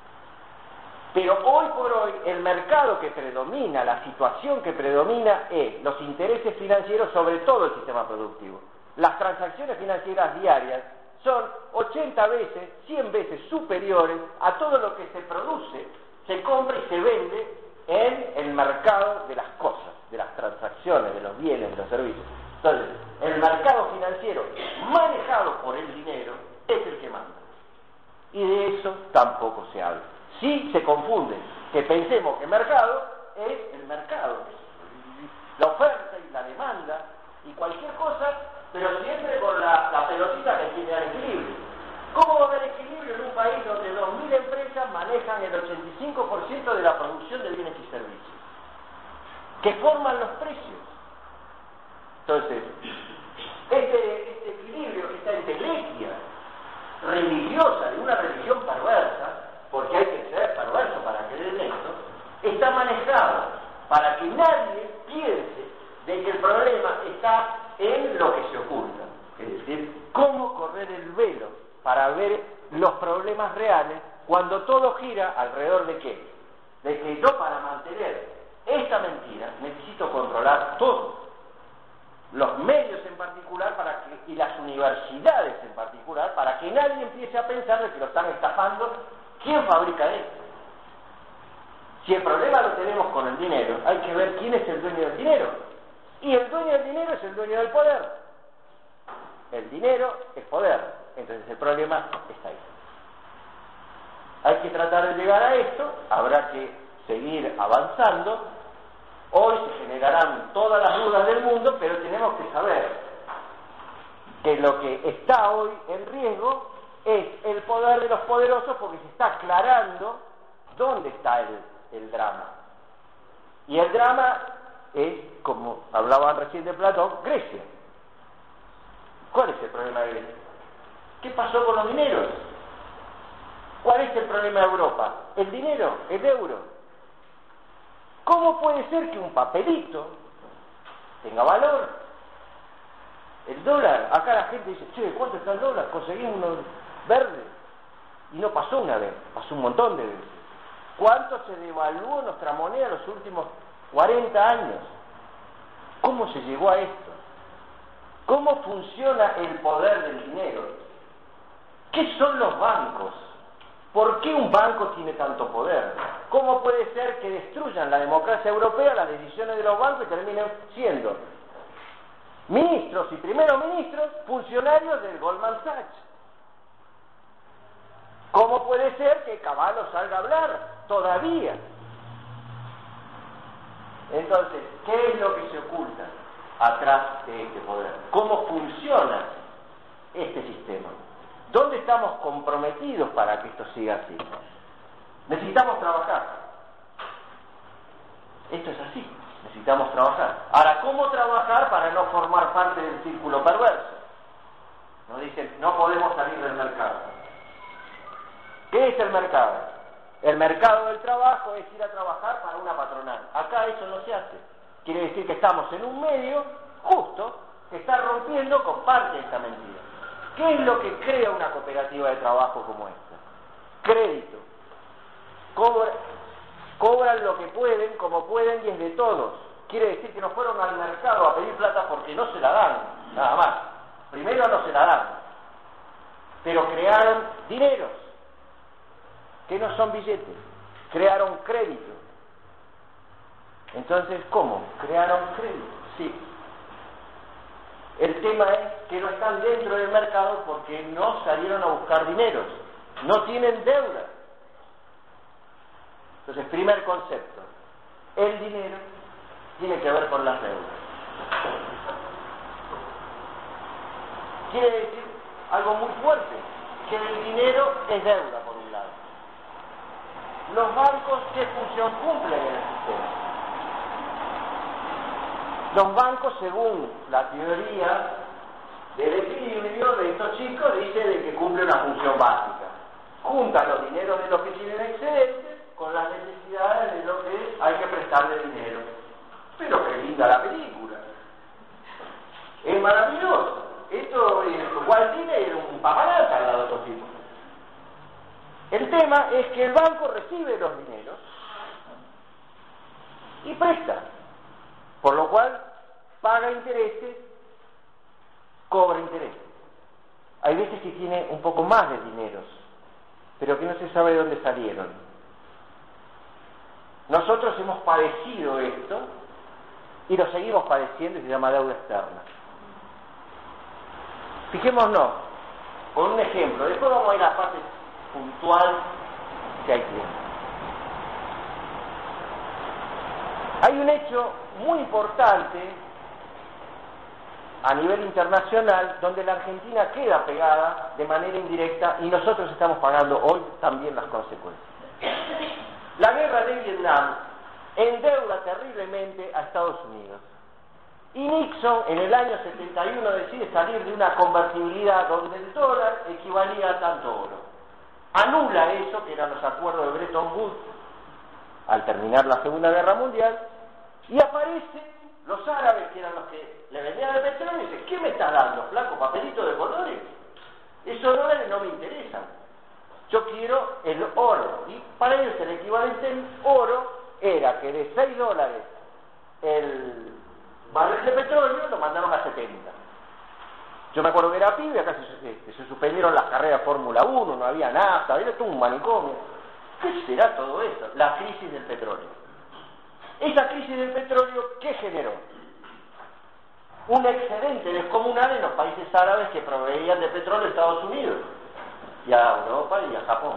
Pero hoy por hoy el mercado que predomina, la situación que predomina es los intereses financieros sobre todo el sistema productivo. Las transacciones financieras diarias son 80 veces, 100 veces superiores a todo lo que se produce, se compra y se vende en el mercado de las cosas, de las transacciones, de los bienes, de los servicios. Entonces, el mercado financiero manejado por el dinero es el que manda. Y de eso tampoco se habla. Sí se confunde que pensemos que el mercado es el mercado, la oferta y la demanda y cualquier cosa, pero siempre con la pelotita que tiene al equilibrio. ¿Cómo va a haber equilibrio en un país donde 2.000 empresas manejan el 85% de la producción de bienes y servicios, que forman los precios? Entonces, este equilibrio, esta entelequia religiosa de una religión perversa, porque hay que ser perverso para creer en esto, está manejado para que nadie piense de que el problema está en lo que se oculta, es decir, cómo correr el velo para ver los problemas reales cuando todo gira alrededor de qué, de que yo para mantener esta mentira necesito controlar todo, los medios en particular y las universidades en particular, para que nadie empiece a pensar de que lo están estafando. ¿Quién fabrica esto? Si el problema lo tenemos con el dinero, hay que ver quién es el dueño del dinero. Y el dueño del dinero es el dueño del poder. El dinero es poder. Entonces el problema está ahí. Hay que tratar de llegar a esto, habrá que seguir avanzando. Hoy se generarán todas las dudas del mundo, pero tenemos que saber que lo que está hoy en riesgo es el poder de los poderosos, porque se está aclarando dónde está el drama. Y el drama es, como hablaban recién de Platón, Grecia. ¿Cuál es el problema de Grecia? ¿Qué pasó con los dineros? ¿Cuál es el problema de Europa? El dinero, el euro. ¿Cómo puede ser que un papelito tenga valor? El dólar, acá la gente dice, che, ¿cuánto está el dólar? Conseguimos uno verde. Y no pasó una vez, pasó un montón de veces. ¿Cuánto se devaluó nuestra moneda en los últimos 40 años? ¿Cómo se llegó a esto? ¿Cómo funciona el poder del dinero? ¿Qué son los bancos? ¿Por qué un banco tiene tanto poder? ¿Cómo puede ser que destruyan la democracia europea las decisiones de los bancos y terminen siendo ministros y primeros ministros funcionarios del Goldman Sachs? ¿Cómo puede ser que Cavallo salga a hablar todavía? Entonces, ¿qué es lo que se oculta atrás de este poder? ¿Cómo funciona este sistema? ¿Dónde estamos comprometidos para que esto siga así? Necesitamos trabajar. Esto es así, necesitamos trabajar. Ahora, ¿cómo trabajar para no formar parte del círculo perverso? Nos dicen, no podemos salir del mercado. ¿Qué es el mercado? El mercado del trabajo es ir a trabajar para una patronal. Acá eso no se hace. Quiere decir que estamos en un medio justo que está rompiendo con parte de esta mentira. ¿Qué es lo que crea una cooperativa de trabajo como esta? Crédito. Cobran lo que pueden, como pueden, y es de todos. Quiere decir que no fueron al mercado a pedir plata porque no se la dan, nada más. Primero no se la dan, pero crearon dineros, que no son billetes, crearon crédito. Entonces, ¿cómo? Crearon crédito, sí. El tema es que no están dentro del mercado porque no salieron a buscar dineros, no tienen deuda. Entonces, primer concepto, el dinero tiene que ver con las deudas. Quiere decir algo muy fuerte, que el dinero es deuda, por un lado. Los bancos, ¿qué función cumplen en el sistema? Los bancos, según la teoría del equilibrio de estos chicos, dice de que cumple una función básica. Juntan los dineros de los que tienen excedentes con las necesidades de los que hay que prestarle dinero. Pero qué linda la película. Es maravilloso. Esto es Walt Disney, era un paparazzi al lado de otros tipos. El tema es que el banco recibe los dineros y presta, por lo cual paga intereses, cobra intereses. Hay veces que tiene un poco más de dineros, pero que no se sabe de dónde salieron. Nosotros hemos padecido esto y lo seguimos padeciendo y se llama deuda externa. Fijémonos con un ejemplo, después vamos a ir a la parte puntual que hay tiempo. Hay un hecho muy importante a nivel internacional donde la Argentina queda pegada de manera indirecta y nosotros estamos pagando hoy también las consecuencias. La guerra de Vietnam endeuda terriblemente a Estados Unidos. Y Nixon en el año 71 decide salir de una convertibilidad donde el dólar equivalía a tanto oro. Anula eso, que eran los acuerdos de Bretton Woods al terminar la Segunda Guerra Mundial, y aparecen los árabes, que eran los que le vendían el petróleo, y dicen: ¿qué me estás dando, flaco? ¿Papelito de colores? Esos dólares no me interesan. Yo quiero el oro. Y para ellos el equivalente en oro era que de $6 el barril de petróleo lo mandaron a 70. Yo me acuerdo que era pibe, acá se suspendieron las carreras de Fórmula 1, no había nafta, era todo un manicomio. ¿Qué será todo esto? La crisis del petróleo. Esa crisis del petróleo, ¿qué generó? Un excedente descomunal en los países árabes que proveían de petróleo a Estados Unidos, y a Europa y a Japón.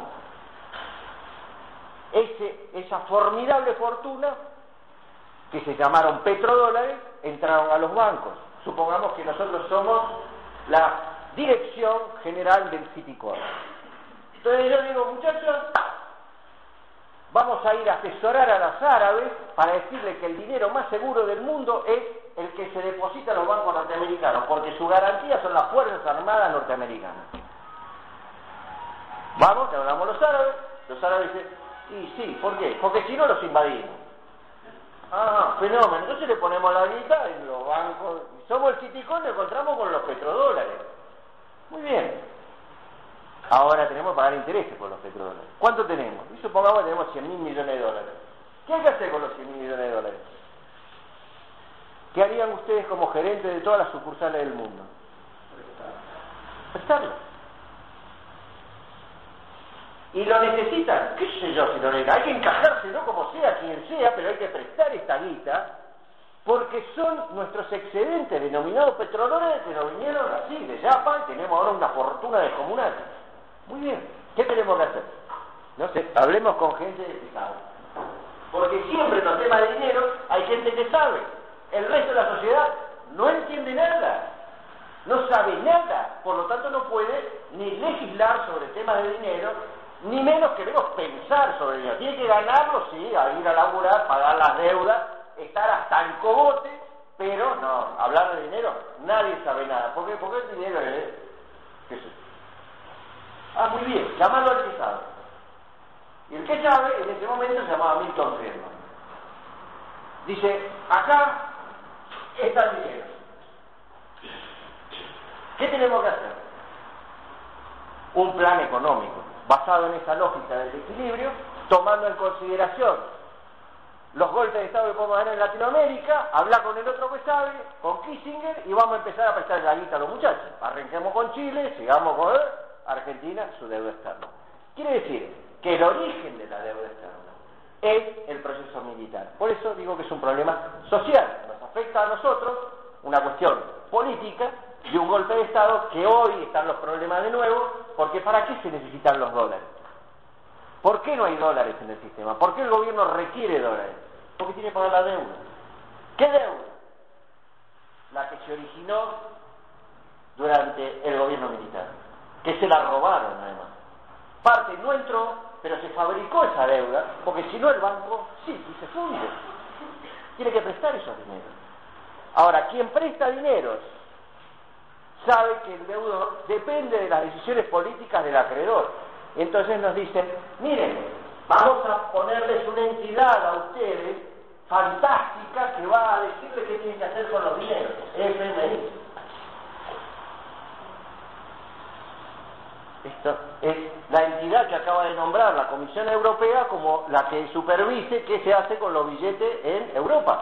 Esa formidable fortuna, que se llamaron petrodólares, entraron a los bancos. Supongamos que nosotros somos la dirección general del Citicorp. Entonces yo digo: muchachos, vamos a ir a asesorar a los árabes para decirles que el dinero más seguro del mundo es el que se deposita en los bancos norteamericanos, porque su garantía son las Fuerzas Armadas norteamericanas. Vamos, le hablamos a los árabes dicen: sí, ¿por qué? Porque si no los invadimos. Ah, fenómeno. Entonces le ponemos la guita en los bancos. Somos el Citicorp y nos encontramos con los petrodólares. Muy bien. Ahora tenemos que pagar intereses por los petrodólares. ¿Cuánto tenemos? Y supongamos que tenemos $100.000 millones. ¿Qué hay que hacer con los $100.000 millones? ¿Qué harían ustedes como gerentes de todas las sucursales del mundo? Prestarlo. ¿Y lo necesitan? ¿Qué sé yo si lo necesitan? Hay que encajárselo como sea, quien sea, pero hay que prestar esta guita, porque son nuestros excedentes denominados petrodólares que nos vinieron así, de Japan, y tenemos ahora una fortuna descomunal. Muy bien, ¿qué tenemos que hacer? No sé, hablemos con gente que sabe. Porque siempre en los temas de dinero hay gente que sabe. El resto de la sociedad no entiende nada, no sabe nada, por lo tanto no puede ni legislar sobre temas de dinero, ni menos queremos pensar sobre dinero. Tiene que ganarlo, sí, a ir a laburar, pagar las deudas, estar hasta el cogote, pero no, hablar de dinero, nadie sabe nada. ¿Por qué? Porque el dinero es... ¿qué es eso? Ah, muy bien, llamarlo al que sabe. Y el que sabe, en ese momento se llamaba Milton Friedman. Dice: acá está el dinero. ¿Qué tenemos que hacer? Un plan económico, basado en esa lógica del equilibrio, tomando en consideración los golpes de Estado que podemos dar en Latinoamérica, hablar con el otro que sabe, con Kissinger, y vamos a empezar a prestar la guita a los muchachos. Arranquemos con Chile, sigamos con Argentina, su deuda externa. Quiere decir que el origen de la deuda externa es el proceso militar. Por eso digo que es un problema social, nos afecta a nosotros, una cuestión política de un golpe de Estado, que hoy están los problemas de nuevo, porque ¿para qué se necesitan los dólares? ¿Por qué no hay dólares en el sistema? ¿Por qué el gobierno requiere dólares? Porque tiene que pagar la deuda. ¿Qué deuda? La que se originó durante el gobierno militar, que se la robaron además. Parte no entró, pero se fabricó esa deuda, porque si no el banco sí, y se funde. Tiene que prestar esos dineros. Ahora, quien presta dineros sabe que el deudor depende de las decisiones políticas del acreedor. Entonces nos dicen: miren, vamos a ponerles una entidad a ustedes fantástica que va a decirles qué tienen que hacer con los dineros, FMI. Esto es la entidad que acaba de nombrar la Comisión Europea como la que supervise qué se hace con los billetes en Europa,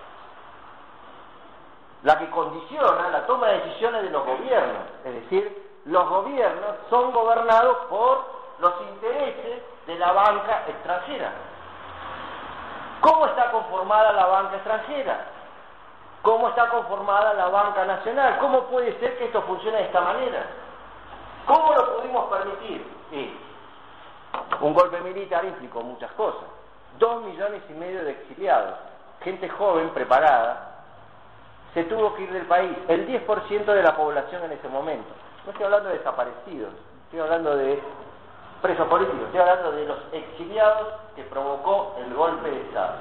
la que condiciona la toma de decisiones de los gobiernos. Es decir, los gobiernos son gobernados por los intereses de la banca extranjera. ¿Cómo está conformada la banca extranjera? cómo está conformada la banca nacional, cómo puede ser que esto funcione de esta manera, cómo lo pudimos permitir. Sí. Un golpe militar implicó muchas cosas. 2,5 millones de exiliados, gente joven, preparada, se tuvo que ir del país, el 10% de la población en ese momento. No estoy hablando de desaparecidos, estoy hablando de presos políticos, estoy hablando de los exiliados que provocó el golpe de Estado.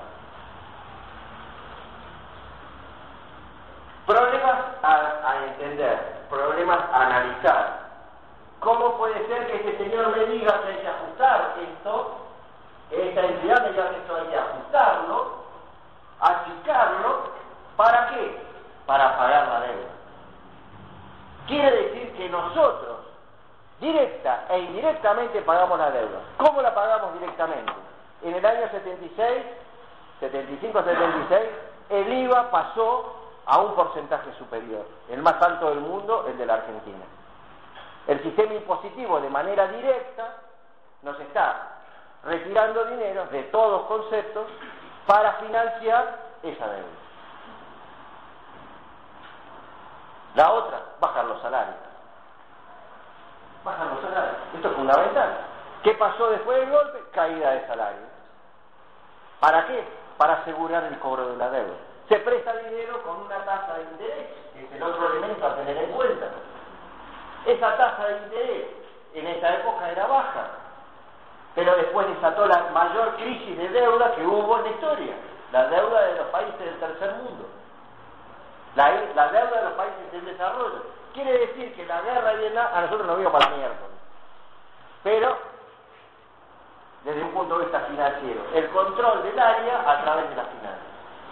Problemas a entender, problemas a analizar. ¿Cómo puede ser que este señor me diga que hay que ajustar esto? Esta entidad me diga que esto hay que ajustarlo, achicarlo, ¿para qué? Para pagar la deuda. Quiere decir que nosotros, directa e indirectamente, pagamos la deuda. ¿Cómo la pagamos directamente? En el año 75-76, el IVA pasó a un porcentaje superior, el más alto del mundo, el de la Argentina. El sistema impositivo, de manera directa, nos está retirando dinero de todos conceptos para financiar esa deuda. La otra, bajar los salarios. Bajar los salarios. Esto es fundamental. ¿Qué pasó después del golpe? Caída de salarios. ¿Para qué? Para asegurar el cobro de la deuda. Se presta dinero con una tasa de interés, que es el otro elemento a tener en cuenta. Esa tasa de interés en esa época era baja, pero después desató la mayor crisis de deuda que hubo en la historia, la deuda de los países del tercer mundo, la deuda de los países del desarrollo. Quiere decir que la guerra de Vietnam a nosotros nos vino para la mierda, pero desde un punto de vista financiero, el control del área a través de las finanzas.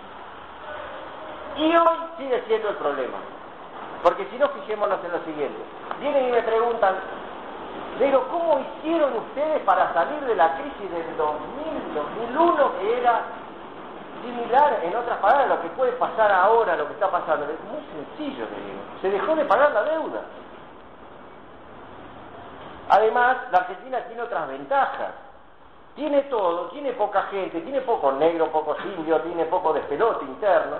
Y hoy sigue siendo el problema, porque si no, fijémonos en lo siguiente. Vienen y me preguntan, le digo, ¿cómo hicieron ustedes para salir de la crisis del 2001, que era similar, en otras palabras, a lo que puede pasar ahora, lo que está pasando? Es muy sencillo, le digo. Se dejó de pagar la deuda. Además, la Argentina tiene otras ventajas. Tiene todo, tiene poca gente, tiene poco negro, poco indio, tiene poco despelote interno.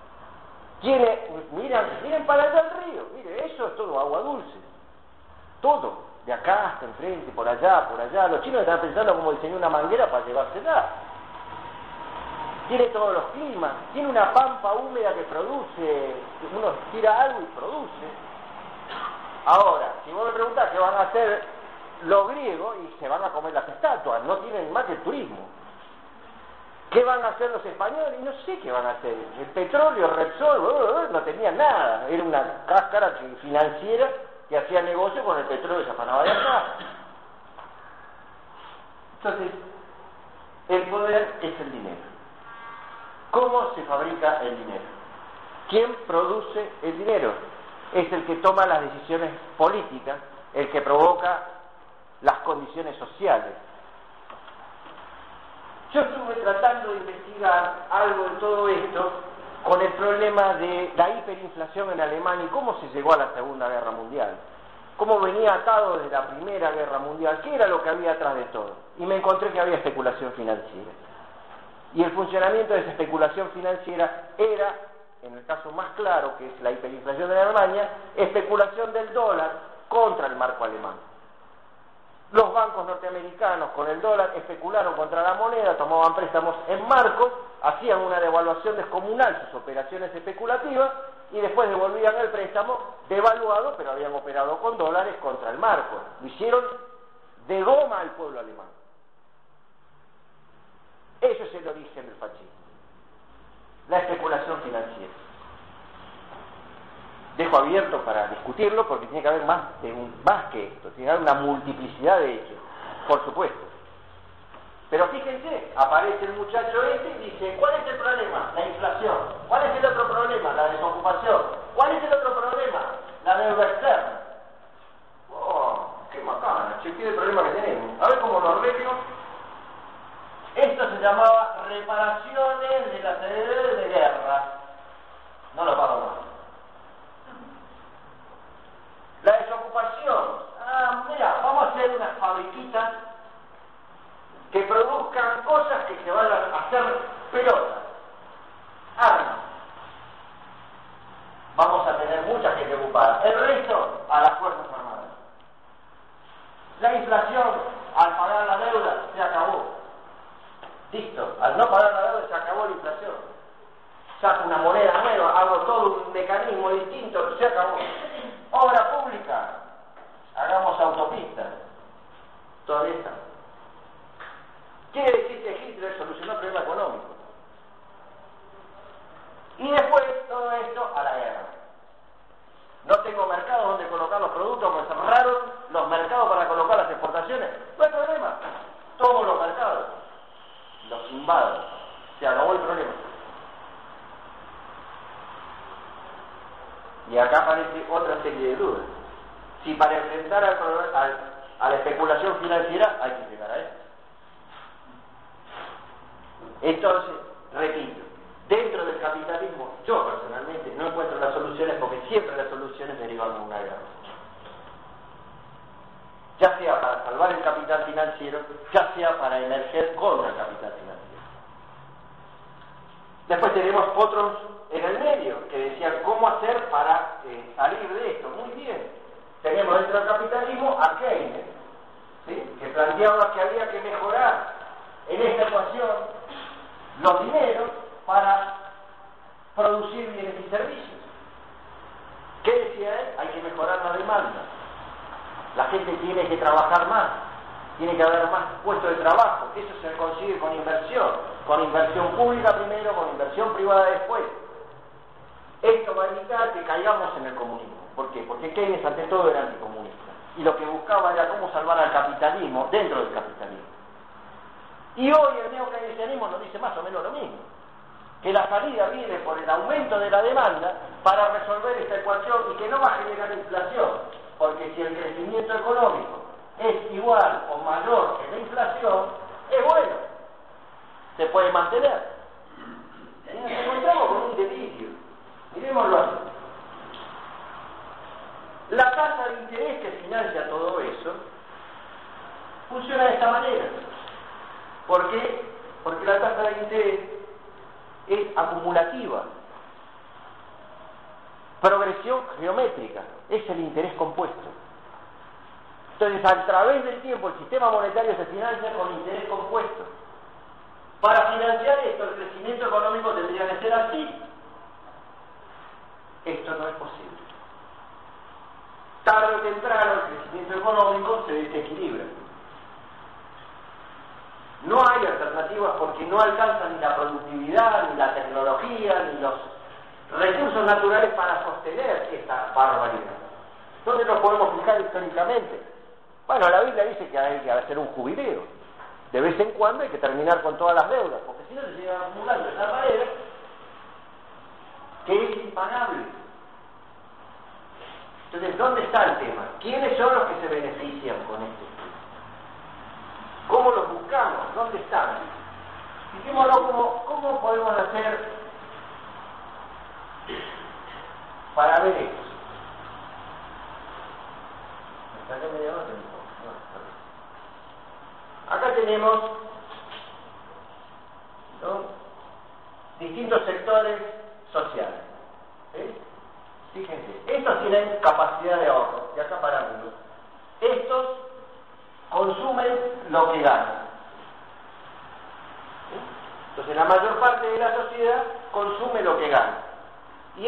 Miren para allá el río, mire, eso es todo agua dulce. Todo, de acá hasta enfrente, por allá. Los chinos están pensando cómo diseñar una manguera para llevársela. Tiene todos los climas, tiene una pampa húmeda que produce, uno tira algo y produce. Ahora, si vos me preguntás qué van a hacer los griegos, y se van a comer las estatuas, no tienen más que el turismo. ¿Qué van a hacer los españoles? No sé qué van a hacer. El petróleo, Repsol, no tenía nada. Era una cáscara financiera que hacía negocio con el petróleo y se afanaba de acá. Entonces, el poder es el dinero. ¿Cómo se fabrica el dinero? ¿Quién produce el dinero? Es el que toma las decisiones políticas, el que provoca las condiciones sociales. Yo estuve tratando de investigar algo de todo esto con el problema de la hiperinflación en Alemania y cómo se llegó a la Segunda Guerra Mundial. Cómo venía atado desde la Primera Guerra Mundial, qué era lo que había atrás de todo. Y me encontré que había especulación financiera. Y el funcionamiento de esa especulación financiera era, en el caso más claro, que es la hiperinflación de Alemania, especulación del dólar contra el marco alemán. Los bancos norteamericanos con el dólar especularon contra la moneda, tomaban préstamos en marcos, hacían una devaluación descomunal sus operaciones especulativas y después devolvían el préstamo devaluado, pero habían operado con dólares contra el marco. Lo hicieron de goma al pueblo alemán. Eso es el origen del fascismo, la especulación financiera. Dejo abierto para discutirlo porque tiene que haber más que esto, tiene que haber una multiplicidad de hechos, por supuesto. Pero fíjense, aparece el muchacho este y dice, ¿cuál es el problema? La inflación. ¿Cuál es el otro problema? La desocupación. ¿Cuál es el otro problema? La deuda externa. ¡Oh, qué macana! Che, ¿qué es el problema que tenemos? A ver cómo lo arreglo. Esto se llamaba reparaciones de las herederas de guerra. No lo pago más. La desocupación. Mira, vamos a hacer unas fabriquitas que produzcan cosas que se van a hacer pelotas, armas. Listo, al no pagar la deuda se acabó la inflación. Saco una moneda nueva, hago todo un mecanismo distinto, se acabó. Obra pública, hagamos autopistas. Todavía está. Quiere decir que Hitler solucionó el problema económico. Y después todo esto a la guerra. No tengo mercados donde colocar los productos, porque cerraron los mercados para colocar las exportaciones. No hay problema. Todos los mercados los invaden. Se acabó el problema. Y acá aparece otra serie de dudas. Si para enfrentar a la especulación financiera hay que llegar a esto. Entonces, repito, dentro del capitalismo, yo personalmente no encuentro las soluciones porque siempre las soluciones derivan de una guerra. Ya sea para salvar el capital financiero, ya sea para emerger contra el capital financiero. Después tenemos otros en el medio que decían cómo hacer para salir de esto. Muy bien. Tenemos dentro del capitalismo a Keynes, ¿sí?, que planteaba que había que mejorar en esta ecuación los dineros para producir bienes y servicios. ¿Qué decía él? Hay que mejorar la demanda. La gente tiene que trabajar más, tiene que haber más puestos de trabajo. Eso se consigue con inversión pública primero, con inversión privada después. Esto va a evitar que caigamos en el comunismo. ¿Por qué? Porque Keynes ante todo era anticomunista. Y lo que buscaba era cómo salvar al capitalismo dentro del capitalismo. Y hoy el neokeynesianismo nos dice más o menos lo mismo. Que la salida viene por el aumento de la demanda para resolver esta ecuación y que no va a generar inflación. Porque si el crecimiento económico es igual o mayor que la inflación, es bueno. Se puede mantener. Y nos encontramos con un delirio. Miremoslo así. La tasa de interés que financia todo eso funciona de esta manera. ¿Por qué? Porque la tasa de interés es acumulativa. Progresión geométrica. Es el interés compuesto. Entonces, a través del tiempo, el sistema monetario se financia con interés compuesto. Para financiar esto, el crecimiento económico tendría que ser así. Esto no es posible. Tarde o temprano el crecimiento económico se desequilibra. No hay alternativas porque no alcanza ni la productividad, ni la tecnología, ni los recursos naturales para sostener esta barbaridad. ¿Dónde nos podemos fijar históricamente? Bueno, la Biblia dice que hay que hacer un jubileo. De vez en cuando hay que terminar con todas las deudas, porque si no se llega acumulando de tal manera que es impagable. Entonces, ¿dónde está el tema? ¿Quiénes son los que se benefician con esto? ¿Cómo los buscamos? ¿Dónde están? Fijémonos cómo podemos hacer para ver esto. Acá tenemos, ¿no?, distintos sectores sociales. ¿Sí? Fíjense, estos tienen capacidad de ahorro, y acá paramos. Estos consumen lo que ganan. ¿Sí? Entonces la mayor parte de la sociedad consume lo que gana. Y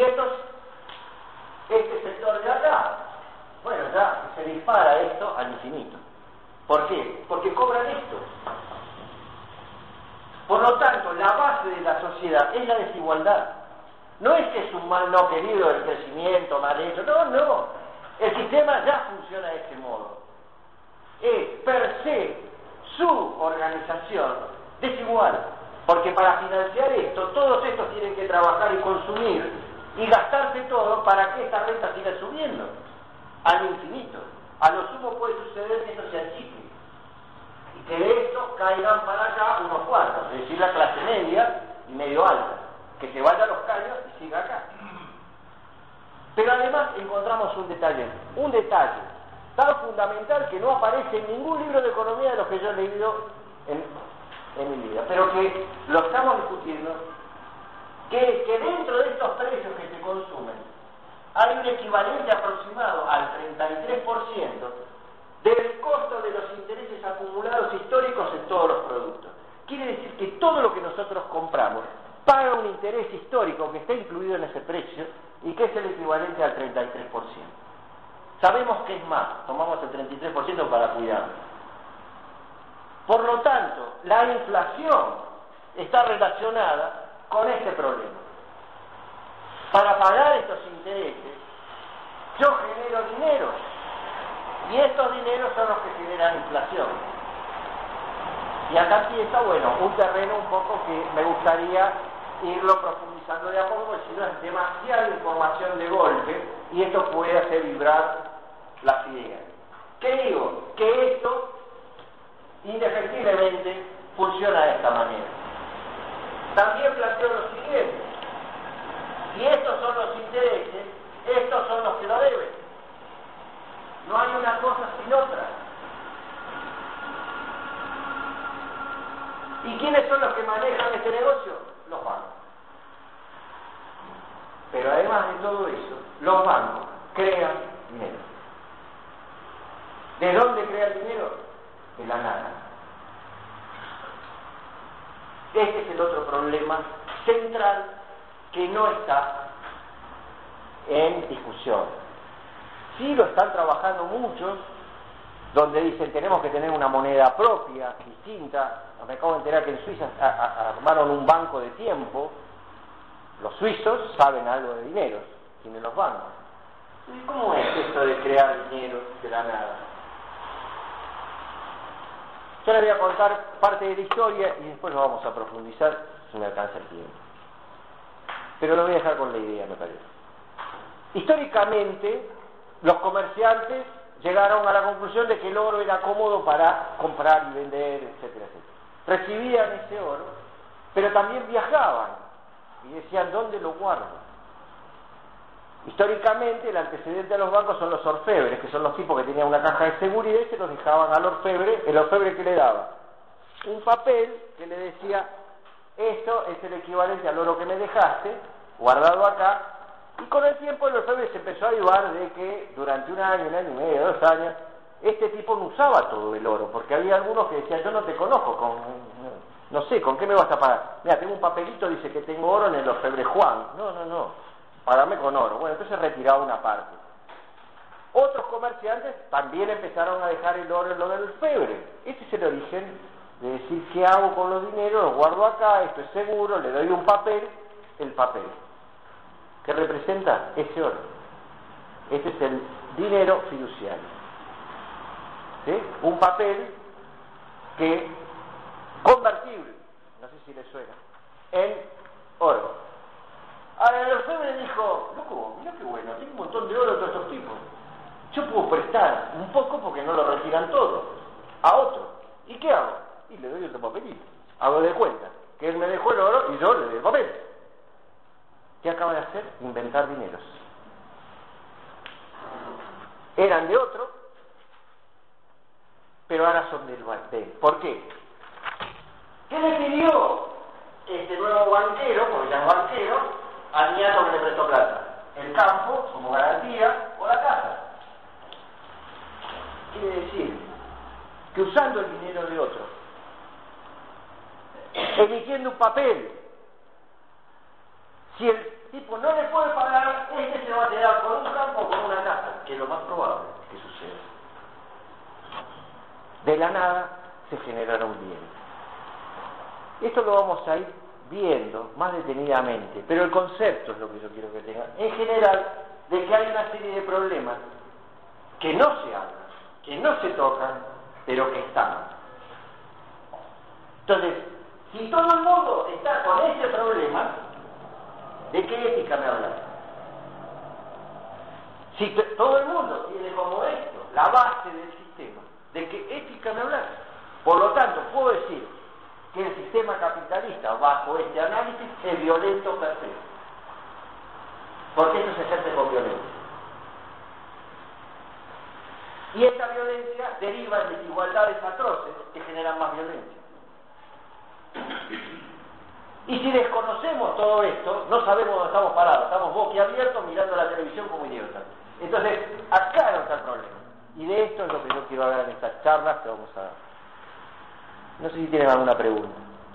este sector de acá, bueno, ya se dispara esto al infinito. ¿Por qué? Porque cobran esto. Por lo tanto, la base de la sociedad es la desigualdad. No es que es un mal no querido el crecimiento, mal hecho, no. El sistema ya funciona de este modo. Es per se su organización desigual. Porque para financiar esto, todos estos tienen que trabajar y consumir y gastarse todo para que esta renta siga subiendo al infinito. A lo sumo puede suceder que esto se achique y que de esto caigan para acá unos cuantos, es decir, la clase media y medio alta, que se vaya a los caños y siga acá. Pero además encontramos un detalle tan fundamental que no aparece en ningún libro de economía de los que yo he leído en mi vida, pero que lo estamos discutiendo, que es que dentro de estos precios que se consumen hay un equivalente aproximado al 33% del costo de los intereses acumulados históricos en todos los productos. quiere decir que todo lo que nosotros compramos paga un interés histórico que está incluido en ese precio y que es el equivalente al 33%. Sabemos que es más, tomamos el 33% para cuidarlo. Por lo tanto, la inflación está relacionada con este problema. Para pagar estos intereses, yo genero dinero y estos dineros son los que generan inflación. Y acá empieza, bueno, un terreno un poco que me gustaría irlo profundizando de a poco, porque si no es demasiada información de golpe y esto puede hacer vibrar las ideas. ¿Qué digo? Que esto indefectiblemente funciona de esta manera. También planteo lo siguiente: si estos son los intereses, estos son los que lo deben. No hay una cosa sin otra. ¿Y quiénes son los que manejan este negocio? Los bancos. Pero además de todo eso, los bancos crean dinero. ¿De dónde crean dinero? De la nada. Este es el otro problema central que no está en discusión. Sí lo están trabajando muchos, donde dicen tenemos que tener una moneda propia, distinta. Me acabo de enterar que en Suiza armaron un banco de tiempo. Los suizos saben algo de dinero, tienen los bancos. ¿Y cómo es esto de crear dinero de la nada? Yo les voy a contar parte de la historia y después lo vamos a profundizar si me alcanza el tiempo. Pero lo voy a dejar con la idea, me parece. Históricamente, los comerciantes llegaron a la conclusión de que el oro era cómodo para comprar y vender, etcétera, etcétera. Recibían ese oro, pero también viajaban y decían, ¿dónde lo guardo? Históricamente, el antecedente de los bancos son los orfebres, que son los tipos que tenían una caja de seguridad y se los dejaban al orfebre. El orfebre, que le daba un papel que le decía, esto es el equivalente al oro que me dejaste, guardado acá. Y con el tiempo el orfebre se empezó a avivar de que durante un año y medio, 2 años, este tipo no usaba todo el oro, porque había algunos que decían, yo no te conozco, no sé, ¿con qué me vas a pagar? Mira, tengo un papelito, dice que tengo oro en el orfebre Juan. No, págame con oro. Bueno, entonces retiraba una parte. Otros comerciantes también empezaron a dejar el oro en lo del orfebre. Este es el origen de decir, ¿qué hago con los dineros? Los guardo acá, esto es seguro, le doy un papel, el papel. ¿Qué representa? Ese oro. Este es el dinero fiduciario. ¿Sí? Un papel que convertible, no sé si le suena, en oro. Ahora el orfebre dijo, loco, mira qué bueno, tengo un montón de oro de todos estos tipos. Yo puedo prestar un poco porque no lo retiran todo a otro. ¿Y qué hago? Y le doy otro papelito. Hago de cuenta que él me dejó el oro y yo le doy el papel. ¿Qué acaba de hacer? Inventar dineros. Eran de otro, pero ahora son de él. ¿Por qué? ¿Qué le pidió este nuevo banquero, porque ya es banquero, al nieto que le prestó plata? El campo como garantía o la casa. Quiere decir que usando el dinero de otro, emitiendo un papel, si el tipo no le puede pagar, este se va a quedar con un campo o con una casa, que es lo más probable que suceda. De la nada se generaron bienes. Esto lo vamos a ir viendo más detenidamente, pero el concepto es lo que yo quiero que tengan. En general, de que hay una serie de problemas que no se hablan, que no se tocan, pero que están. Entonces, si todo el mundo está con ese problema, ¿de qué ética me hablan? Si todo el mundo tiene como esto la base del sistema, ¿de qué ética me hablan? Por lo tanto, puedo decir que el sistema capitalista, bajo este análisis, es violento per se. Porque esto se ejerce con violencia. Y esta violencia deriva en desigualdades atroces que generan más violencia. Y si desconocemos todo esto, no sabemos dónde estamos parados, estamos boquiabiertos mirando la televisión como idiotas. Entonces, acá está el problema. Y de esto es lo que yo quiero hablar en estas charlas que vamos a dar. No sé si tienen alguna pregunta.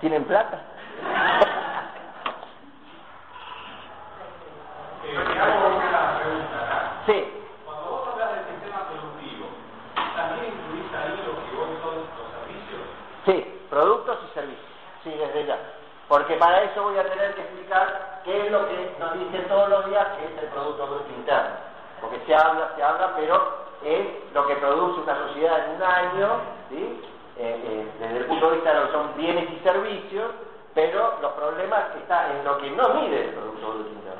¿Tienen plata? Hago una pregunta. Sí. Cuando vos hablas del sistema productivo, ¿también incluís ahí lo que hoy son los servicios? Sí, productos y servicios. Sí, desde ya. Porque para eso voy a tener que explicar qué es lo que nos dicen todos los días que es el Producto Bruto Interno. Porque se habla, pero es lo que produce una sociedad en un año, ¿sí? Desde el punto de vista de lo que son bienes y servicios, pero los problemas están en lo que no mide el Producto Bruto Interno.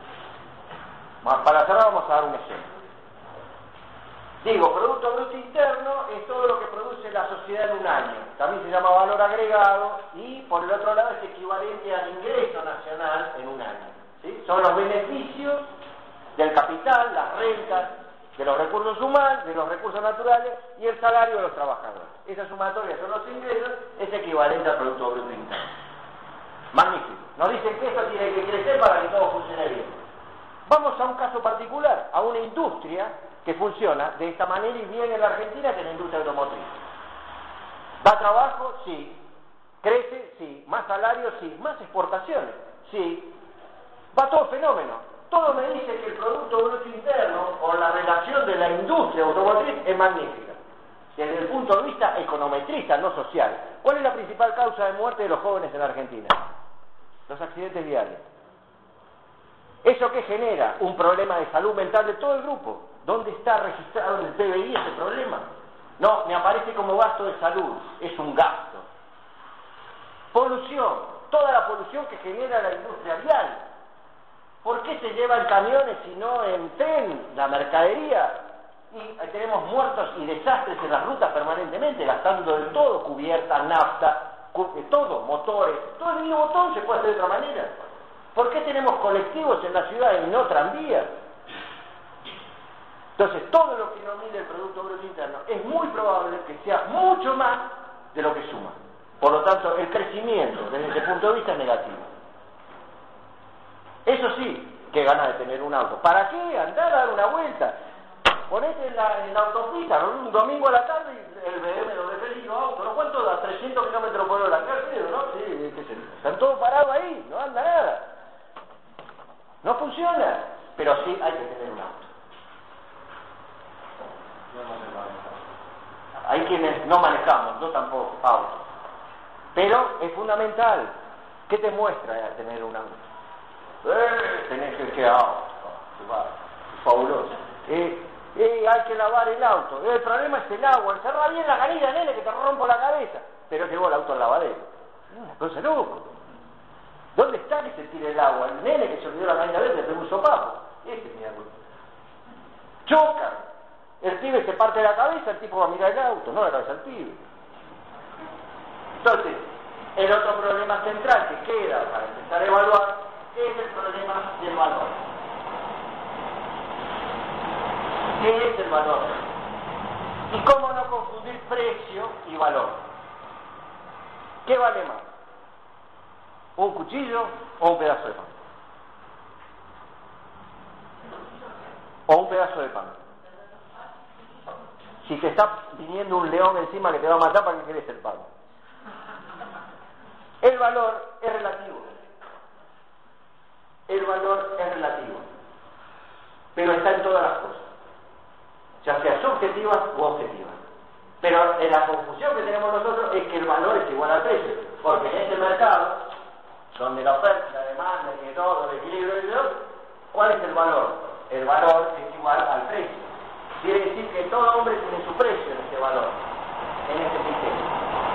Para cerrar vamos a dar un ejemplo. Digo, Producto Bruto Interno es todo lo que produce la sociedad en un año. También se llama valor agregado y por el otro lado es equivalente al ingreso nacional en un año. ¿Sí? Son los beneficios del capital, las rentas, de los recursos humanos, de los recursos naturales y el salario de los trabajadores. Esa sumatoria son los ingresos, es equivalente al Producto Bruto Interno. Magnífico. Nos dicen que esto tiene que crecer para que todo funcione bien. Vamos a un caso particular, a una industria que funciona de esta manera y bien en la Argentina, que es la industria automotriz. ¿Da trabajo? Sí. ¿Crece? Sí. ¿Más salario? Sí. ¿Más exportaciones? Sí. Va todo fenómeno. Todo me dice que el Producto Bruto Interno o la relación de la industria automotriz es magnífica. Desde el punto de vista econometrista, no social. ¿Cuál es la principal causa de muerte de los jóvenes en la Argentina? Los accidentes viales. ¿Eso qué genera? Un problema de salud mental de todo el grupo. ¿Dónde está registrado en el PBI ese problema? No, me aparece como gasto de salud. Es un gasto. Polución. Toda la polución que genera la industria vial. ¿Por qué se lleva en camiones y no en tren la mercadería? Y tenemos muertos y desastres en las rutas permanentemente, gastando de todo, cubierta, nafta, todo, motores. Todo el mismo botón se puede hacer de otra manera. ¿Por qué tenemos colectivos en la ciudad y no tranvías? Entonces, todo lo que no mide el Producto Bruto Interno es muy probable que sea mucho más de lo que suma. Por lo tanto, el crecimiento desde ese punto de vista es negativo. Eso sí, que gana de tener un auto. ¿Para qué? Andar a dar una vuelta. Ponete en la autopista, un domingo a la tarde y el BMW feliz auto. ¿No? ¿Cuánto da? 300 kilómetros por hora. ¿No? Sí, están todos parados ahí, no anda nada. No funciona, pero sí hay que tener un auto. Hay quienes no manejamos, yo tampoco, auto. Pero es fundamental. ¿Qué te muestra tener un auto? Tenés que auto, fabuloso. Hay que lavar el auto. El problema es el agua. Encerra bien la canilla, nene, que te rompo la cabeza. Pero llevó el auto al lavadero. Entonces, loco. ¿Dónde está que se tire el agua? El nene que se olvidó la canilla verde, le pegó un sopapo. Ese es mi agua. Chocan. El pibe se parte la cabeza, el tipo va a mirar el auto, no la cabeza del pibe. Entonces, el otro problema central que queda para empezar a evaluar es el problema del valor. ¿Qué es el valor? Y cómo no confundir precio y valor. ¿Qué vale más? ¿Un cuchillo o un pedazo de pan? ¿O un pedazo de pan? Si te está viniendo un león encima que te va a matar, ¿para qué querés el pan? El valor es relativo. El valor es relativo. Pero está en todas las cosas. Ya sea subjetivas u objetivas. Pero en la confusión que tenemos nosotros es que el valor es igual al precio. Porque en este mercado, donde la oferta, la demanda, y todo, el equilibrio y todo, ¿cuál es el valor? El valor es igual al precio. Quiere decir que todo hombre tiene su precio en ese valor, en ese sistema.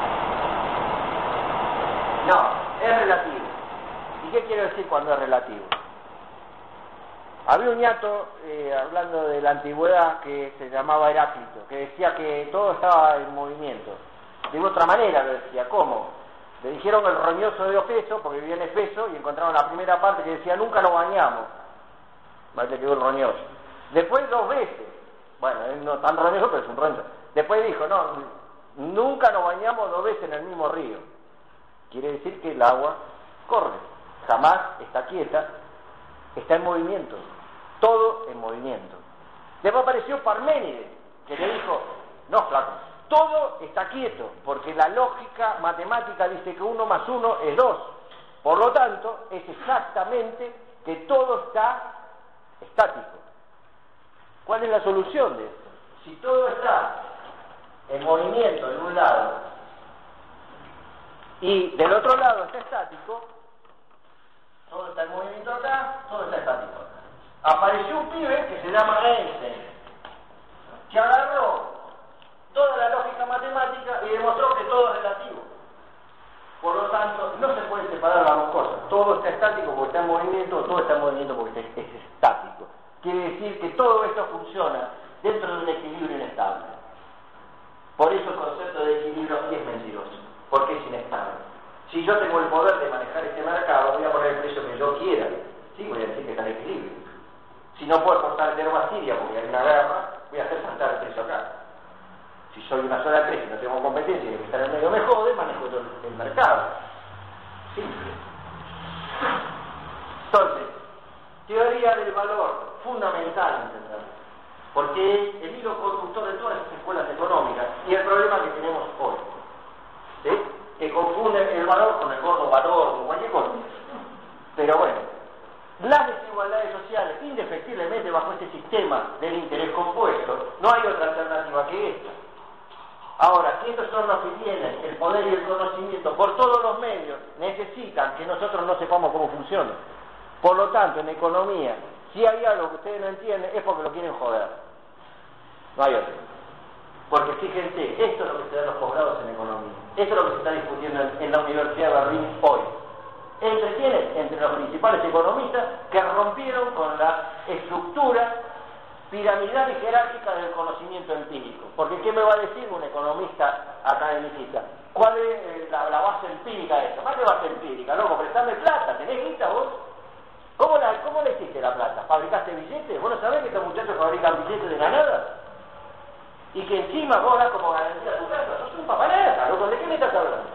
No, es relativo. ¿Y qué quiero decir cuando es relativo? Había un ñato, hablando de la antigüedad, que se llamaba Heráclito, que decía que todo estaba en movimiento. De otra manera lo decía, ¿cómo? Le dijeron el roñoso de Efeso, porque vivía en Efeso, y encontraron la primera parte que decía, nunca nos bañamos. Le quedó el roñoso. Después 2 veces. Bueno, él no tan roñoso, pero es un roñoso. Después dijo, no, nunca nos bañamos 2 veces en el mismo río. Quiere decir que el agua corre, jamás está quieta, está en movimiento, todo en movimiento. Después apareció Parménides, que le dijo, no, flaco, todo está quieto, porque la lógica matemática dice que 1 más 1 es 2. Por lo tanto, es exactamente que todo está estático. ¿Cuál es la solución de esto? Si todo está en movimiento de un lado y del otro lado está estático, todo está en movimiento acá, todo está estático acá. Apareció un pibe que se llama Einstein, que agarró toda la lógica matemática y demostró que todo es relativo. Por lo tanto, no se puede separar las dos cosas. Todo está estático porque está en movimiento, todo está en movimiento porque es estático. Quiere decir que todo esto funciona dentro de un equilibrio inestable. Por eso el concepto de equilibrio sí es mentiroso, porque es inestable. Si yo tengo el poder de manejar este mercado, voy a poner el precio que yo quiera. Sí, voy a decir que está en equilibrio. Si no puedo exportar dinero a Siria porque hay una guerra, voy a hacer saltar el precio acá. Si soy una sola empresa y no tengo competencia y el que está en el medio me jode, manejo yo el mercado. Simple. Entonces, teoría del valor, fundamental entenderlo, porque es el hilo conductor de todas las escuelas económicas y el problema que tenemos hoy, ¿sí? Que confunden el valor con el gordo valor o cualquier cosa. Pero bueno, las desigualdades sociales, indefectiblemente bajo este sistema del interés compuesto, no hay otra alternativa que esta. Ahora, si estos son los que tienen el poder y el conocimiento por todos los medios, necesitan que nosotros no sepamos cómo funciona. Por lo tanto, en economía, si hay algo que ustedes no entienden, es porque lo quieren joder. No hay otro. Porque fíjense, esto es lo que se da en los posgrados en economía. Esto es lo que se está discutiendo en la Universidad de Berlín hoy. ¿Entre quiénes? Entre los principales economistas que rompieron con la estructura piramidal y jerárquica del conocimiento empírico. Porque ¿qué me va a decir un economista academicista? ¿Cuál es la base empírica de esto? ¿Más que base empírica? Loco, prestame plata, ¿tenés guita vos? ¿Cómo le hiciste la plata? ¿Fabricaste billetes? ¿Vos no sabés que estos muchachos fabrican billetes de la nada? Y que encima vos das como garantía a tu casa. Sos un papaneta, loco, ¿de qué me estás hablando?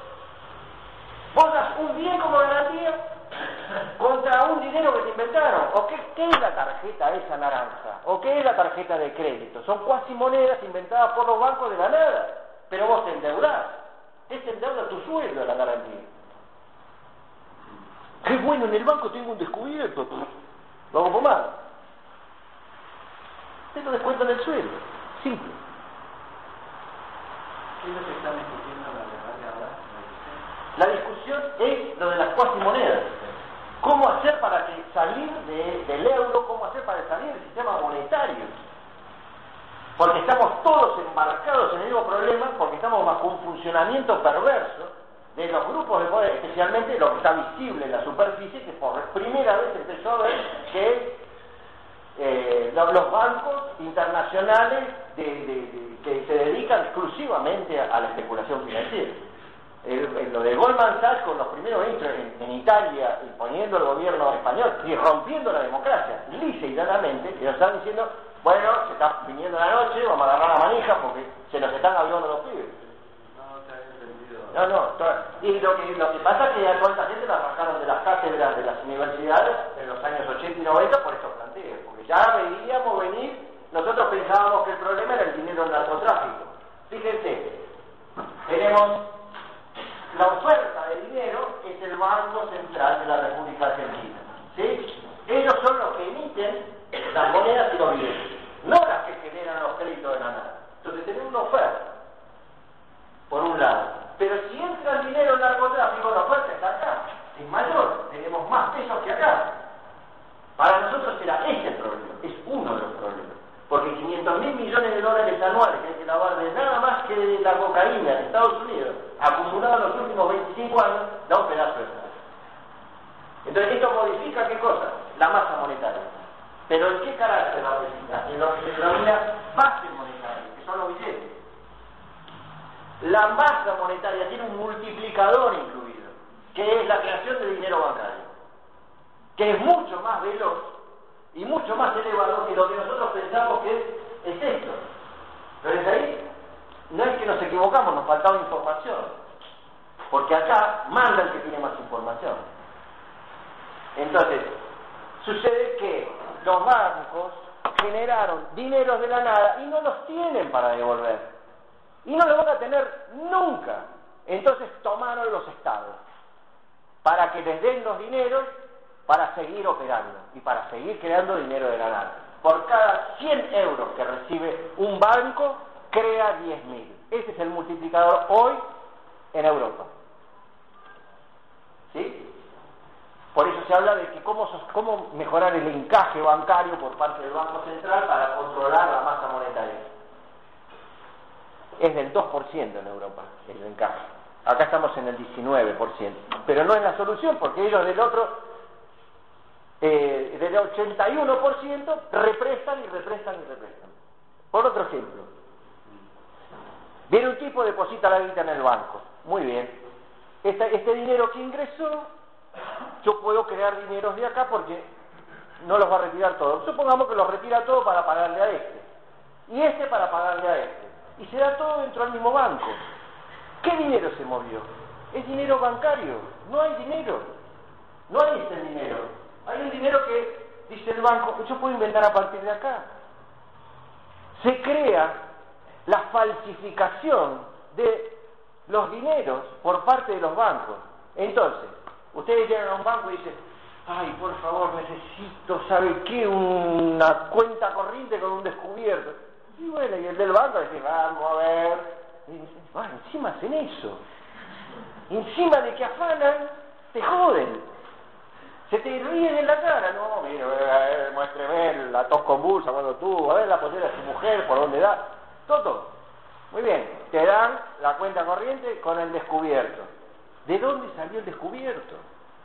Vos das un bien como garantía contra un dinero que te inventaron. ¿O qué es la tarjeta esa naranja? ¿O qué es la tarjeta de crédito? Son cuasi monedas inventadas por los bancos de la nada. Pero vos te endeudás. Te endeuda tu sueldo la garantía. ¡Qué bueno! En el banco tengo un descubierto. Lo hago pomada. Te lo descuentan el sueldo. Simple. ¿Qué es lo que están discutiendo ahora? La discusión es lo de las cuasi monedas. ¿Cómo hacer para que salir del euro? ¿Cómo hacer para salir del sistema monetario? Porque estamos todos embarcados en el mismo problema, porque estamos bajo un funcionamiento perverso de los grupos de poder, especialmente lo que está visible en la superficie, que por primera vez empezó a ver que los bancos internacionales que se dedican exclusivamente a la especulación financiera. Lo de Goldman Sachs con los primeros ministros en Italia, imponiendo el gobierno español y rompiendo la democracia, lisa y llanamente, que nos están diciendo, bueno, se está viniendo la noche, vamos a agarrar la manija porque se nos están avivando los pibes. No, y lo que pasa es que a toda esta gente la bajaron de las cátedras de las universidades en los años 80 y 90 por estos planteos, porque ya veíamos venir, nosotros pensábamos que el problema era el dinero del narcotráfico. Fíjense, tenemos la oferta de dinero, es el Banco Central de la República Argentina, ¿sí? Ellos son los que emiten las monedas y los billetes, no las que generan los créditos de la nada. Entonces tenemos una oferta, por un lado. Pero si entra el dinero en narcotráfico, la oferta está acá, es mayor, tenemos más pesos que acá. Para nosotros era ese el problema, es uno de los problemas. Porque 500.000 millones de dólares anuales que hay que lavar de nada más que de la cocaína en Estados Unidos, acumulado en los últimos 25 años, da un pedazo de plata. Entonces esto modifica ¿qué cosa? La masa monetaria. Pero ¿en qué carácter la modifica? En lo que se denomina base monetaria, que son los billetes. La masa monetaria tiene un multiplicador incluido, que es la creación de dinero bancario, que es mucho más veloz y mucho más elevado que lo que nosotros pensamos que es esto. Pero es ahí, no es que nos equivocamos, nos faltaba información, porque acá manda el que tiene más información. Entonces, sucede que los bancos generaron dineros de la nada y no los tienen para devolver. y no lo van a tener nunca. Entonces tomaron los estados para que les den los dineros para seguir operando y para seguir creando dinero de la nada. Por cada 100 euros que recibe un banco, crea 10.000. Ese es el multiplicador hoy en Europa. ¿Sí? Por eso se habla de que cómo mejorar el encaje bancario por parte del Banco Central para controlar la masa monetaria. Es del 2% en Europa el encaje. Acá estamos en el 19%. Pero no es la solución, porque ellos del 81% represan y represan y represan. Por otro ejemplo, viene un tipo, deposita la guita en el banco. Muy bien. Este dinero que ingresó, yo puedo crear dineros de acá porque no los va a retirar todos. Supongamos que los retira todo para pagarle a este. Y este para pagarle a este. Y se da todo dentro del mismo banco. ¿Qué dinero se movió? Es dinero bancario. No hay dinero. No hay este dinero. Hay un dinero que dice el banco, yo puedo inventar a partir de acá. Se crea la falsificación de los dineros por parte de los bancos. Entonces, ustedes llegan a un banco y dicen, ay, por favor, necesito, ¿sabe qué? Una cuenta corriente con un descubierto. Y bueno, y el del banco dice, vamos a ver. Y dice, encima hacen eso. Encima de que afanan, te joden. Se te ríen en la cara. No, mire, muéstreme la tos convulsa cuando tú, a ver la pollera de su mujer, por dónde da. Todo. Muy bien, te dan la cuenta corriente con el descubierto. ¿De dónde salió el descubierto?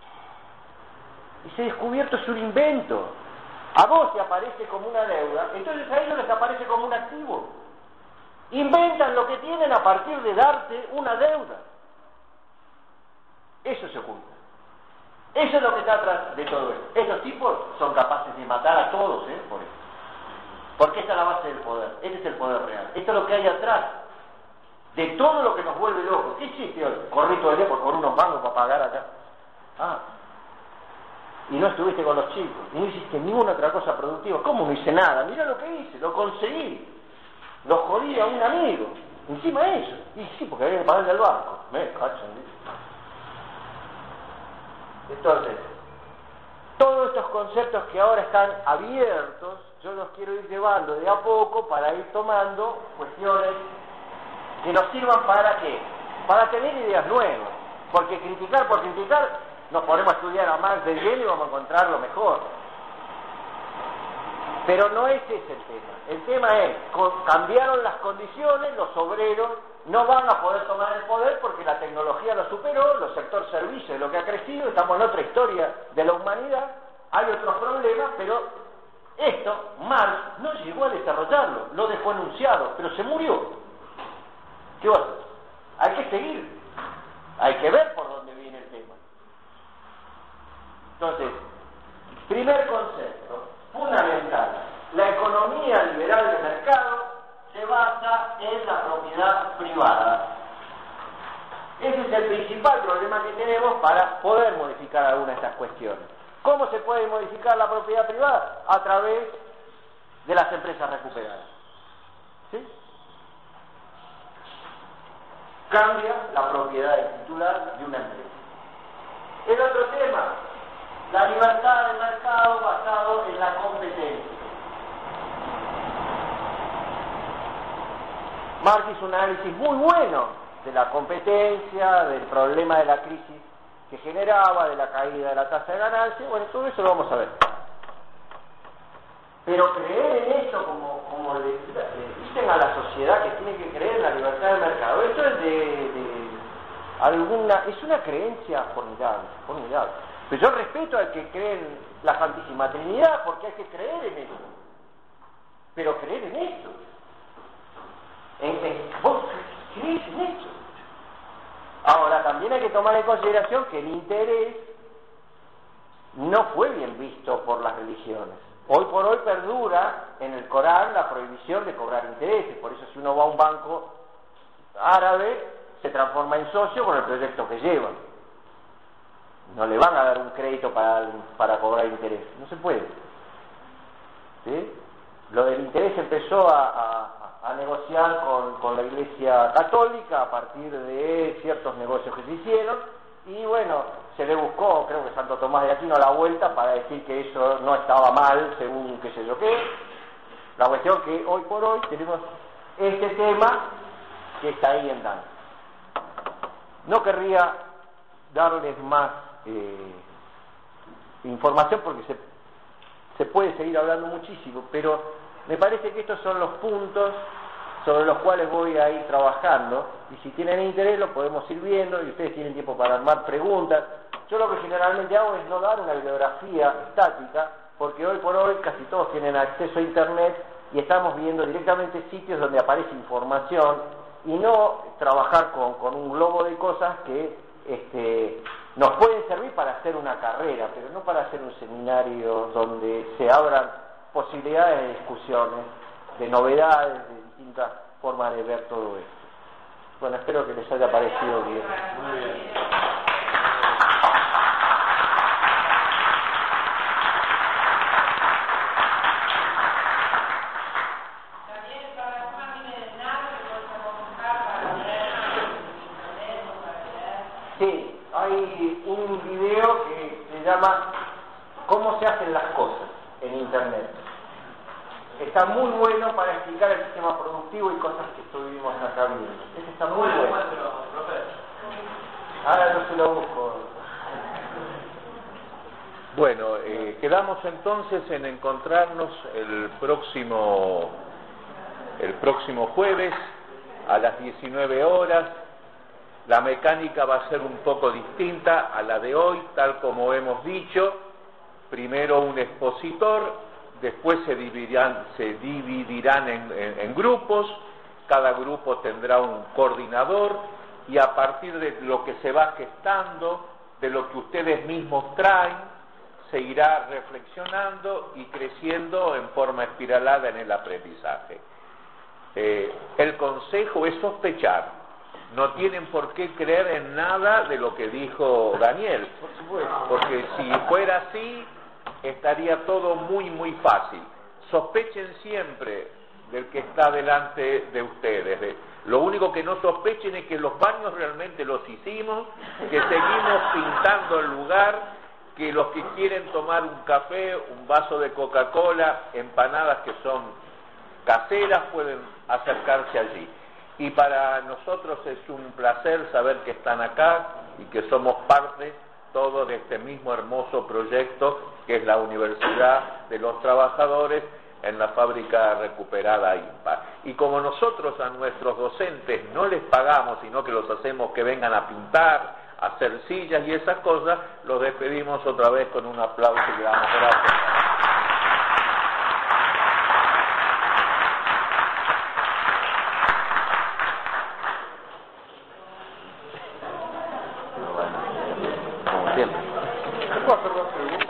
Ese descubierto es un invento. A vos te aparece como una deuda, entonces a ellos les aparece como un activo. Inventan lo que tienen a partir de darte una deuda. Eso se oculta. Eso es lo que está atrás de todo esto. Esos tipos son capaces de matar a todos, por eso. Porque esta es la base del poder. Este es el poder real. Esto es lo que hay atrás de todo lo que nos vuelve locos. ¿Qué hiciste hoy? Corrí todo el día por unos mangos para pagar acá. Y no estuviste con los chicos. Y no hiciste ninguna otra cosa productiva. ¿Cómo no hice nada? Mirá lo que hice. Lo conseguí. Lo jodí a un amigo. Encima de eso. Y sí, porque había que pagarle al banco. Me cachan. Entonces, todos estos conceptos que ahora están abiertos, yo los quiero ir llevando de a poco para ir tomando cuestiones que nos sirvan para ¿qué? Para tener ideas nuevas. Porque criticar por criticar, nos ponemos a estudiar a Marx de lleno y vamos a encontrar lo mejor. Pero no ese es el tema. El tema es, cambiaron las condiciones, los obreros no van a poder tomar el poder porque la tecnología lo superó, los sectores servicios es lo que ha crecido, estamos en otra historia de la humanidad, hay otros problemas, pero esto Marx no llegó a desarrollarlo, lo dejó enunciado, pero se murió. ¿Qué va a hacer? Hay que seguir, hay que ver por dónde viene el tema. Entonces, primer concepto fundamental, la economía liberal de mercado se basa en la propiedad privada. Ese es el principal problema que tenemos para poder modificar alguna de estas cuestiones. ¿Cómo se puede modificar la propiedad privada? A través de las empresas recuperadas. ¿Sí? Cambia la propiedad del titular de una empresa. El otro tema, la libertad del mercado basado en la competencia. Marx hizo un análisis muy bueno de la competencia, del problema de la crisis que generaba, de la caída de la tasa de ganancia. Bueno, todo eso lo vamos a ver. Pero creer en eso, como le dicen a la sociedad que tiene que creer en la libertad del mercado, esto es es una creencia formidable. Pero yo respeto al que cree en la Santísima Trinidad, porque hay que creer en eso. Pero creer en eso. Vos crees en eso. Ahora, también hay que tomar en consideración que el interés no fue bien visto por las religiones. Hoy por hoy perdura en el Corán la prohibición de cobrar intereses. Por eso si uno va a un banco árabe, se transforma en socio con el proyecto que llevan. No le van a dar un crédito para cobrar interés. No se puede. ¿Sí? Lo del interés empezó a a negociar con la Iglesia Católica a partir de ciertos negocios que se hicieron, y bueno, se le buscó, creo que Santo Tomás de Aquino, la vuelta para decir que eso no estaba mal, según qué sé yo qué. La cuestión que hoy por hoy tenemos este tema que está ahí en danza. No querría darles más información porque se puede seguir hablando muchísimo, pero me parece que estos son los puntos sobre los cuales voy a ir trabajando, y si tienen interés lo podemos ir viendo, y ustedes tienen tiempo para armar preguntas. Yo lo que generalmente hago es no dar una bibliografía estática, porque hoy por hoy casi todos tienen acceso a internet y estamos viendo directamente sitios donde aparece información, y no trabajar con un globo de cosas que nos pueden servir para hacer una carrera, pero no para hacer un seminario donde se abran posibilidades de discusiones, de novedades, de distintas formas de ver todo esto. Bueno, espero que les haya parecido bien. Muy bien. También el programa viene de nada que podemos buscar para leer en internet o para leer. Sí, hay un video que se llama ¿Cómo se hacen las cosas en internet? Está muy bueno para explicar el sistema productivo y cosas que estuvimos acá viendo. Ese está muy bueno. Ahora yo se lo busco. Bueno, quedamos entonces en encontrarnos el próximo jueves a las 19 horas. La mecánica va a ser un poco distinta a la de hoy, tal como hemos dicho. Primero un expositor, después se dividirán en grupos, cada grupo tendrá un coordinador, y a partir de lo que se va gestando, de lo que ustedes mismos traen, se irá reflexionando y creciendo en forma espiralada en el aprendizaje. El consejo es sospechar. No tienen por qué creer en nada de lo que dijo Daniel, porque si fuera así, estaría todo muy muy fácil. Sospechen siempre del que está delante de ustedes. Lo único que no sospechen es que los baños realmente los hicimos, que seguimos pintando el lugar, que los que quieren tomar un café, un vaso de Coca-Cola, empanadas que son caseras, pueden acercarse allí. Y para nosotros es un placer saber que están acá y que somos parte todo de este mismo hermoso proyecto que es la Universidad de los Trabajadores en la Fábrica Recuperada IMPA. Y como nosotros a nuestros docentes no les pagamos, sino que los hacemos que vengan a pintar, a hacer sillas y esas cosas, los despedimos otra vez con un aplauso y le damos gracias. Como siempre. ¿Puedo hacer dos preguntas?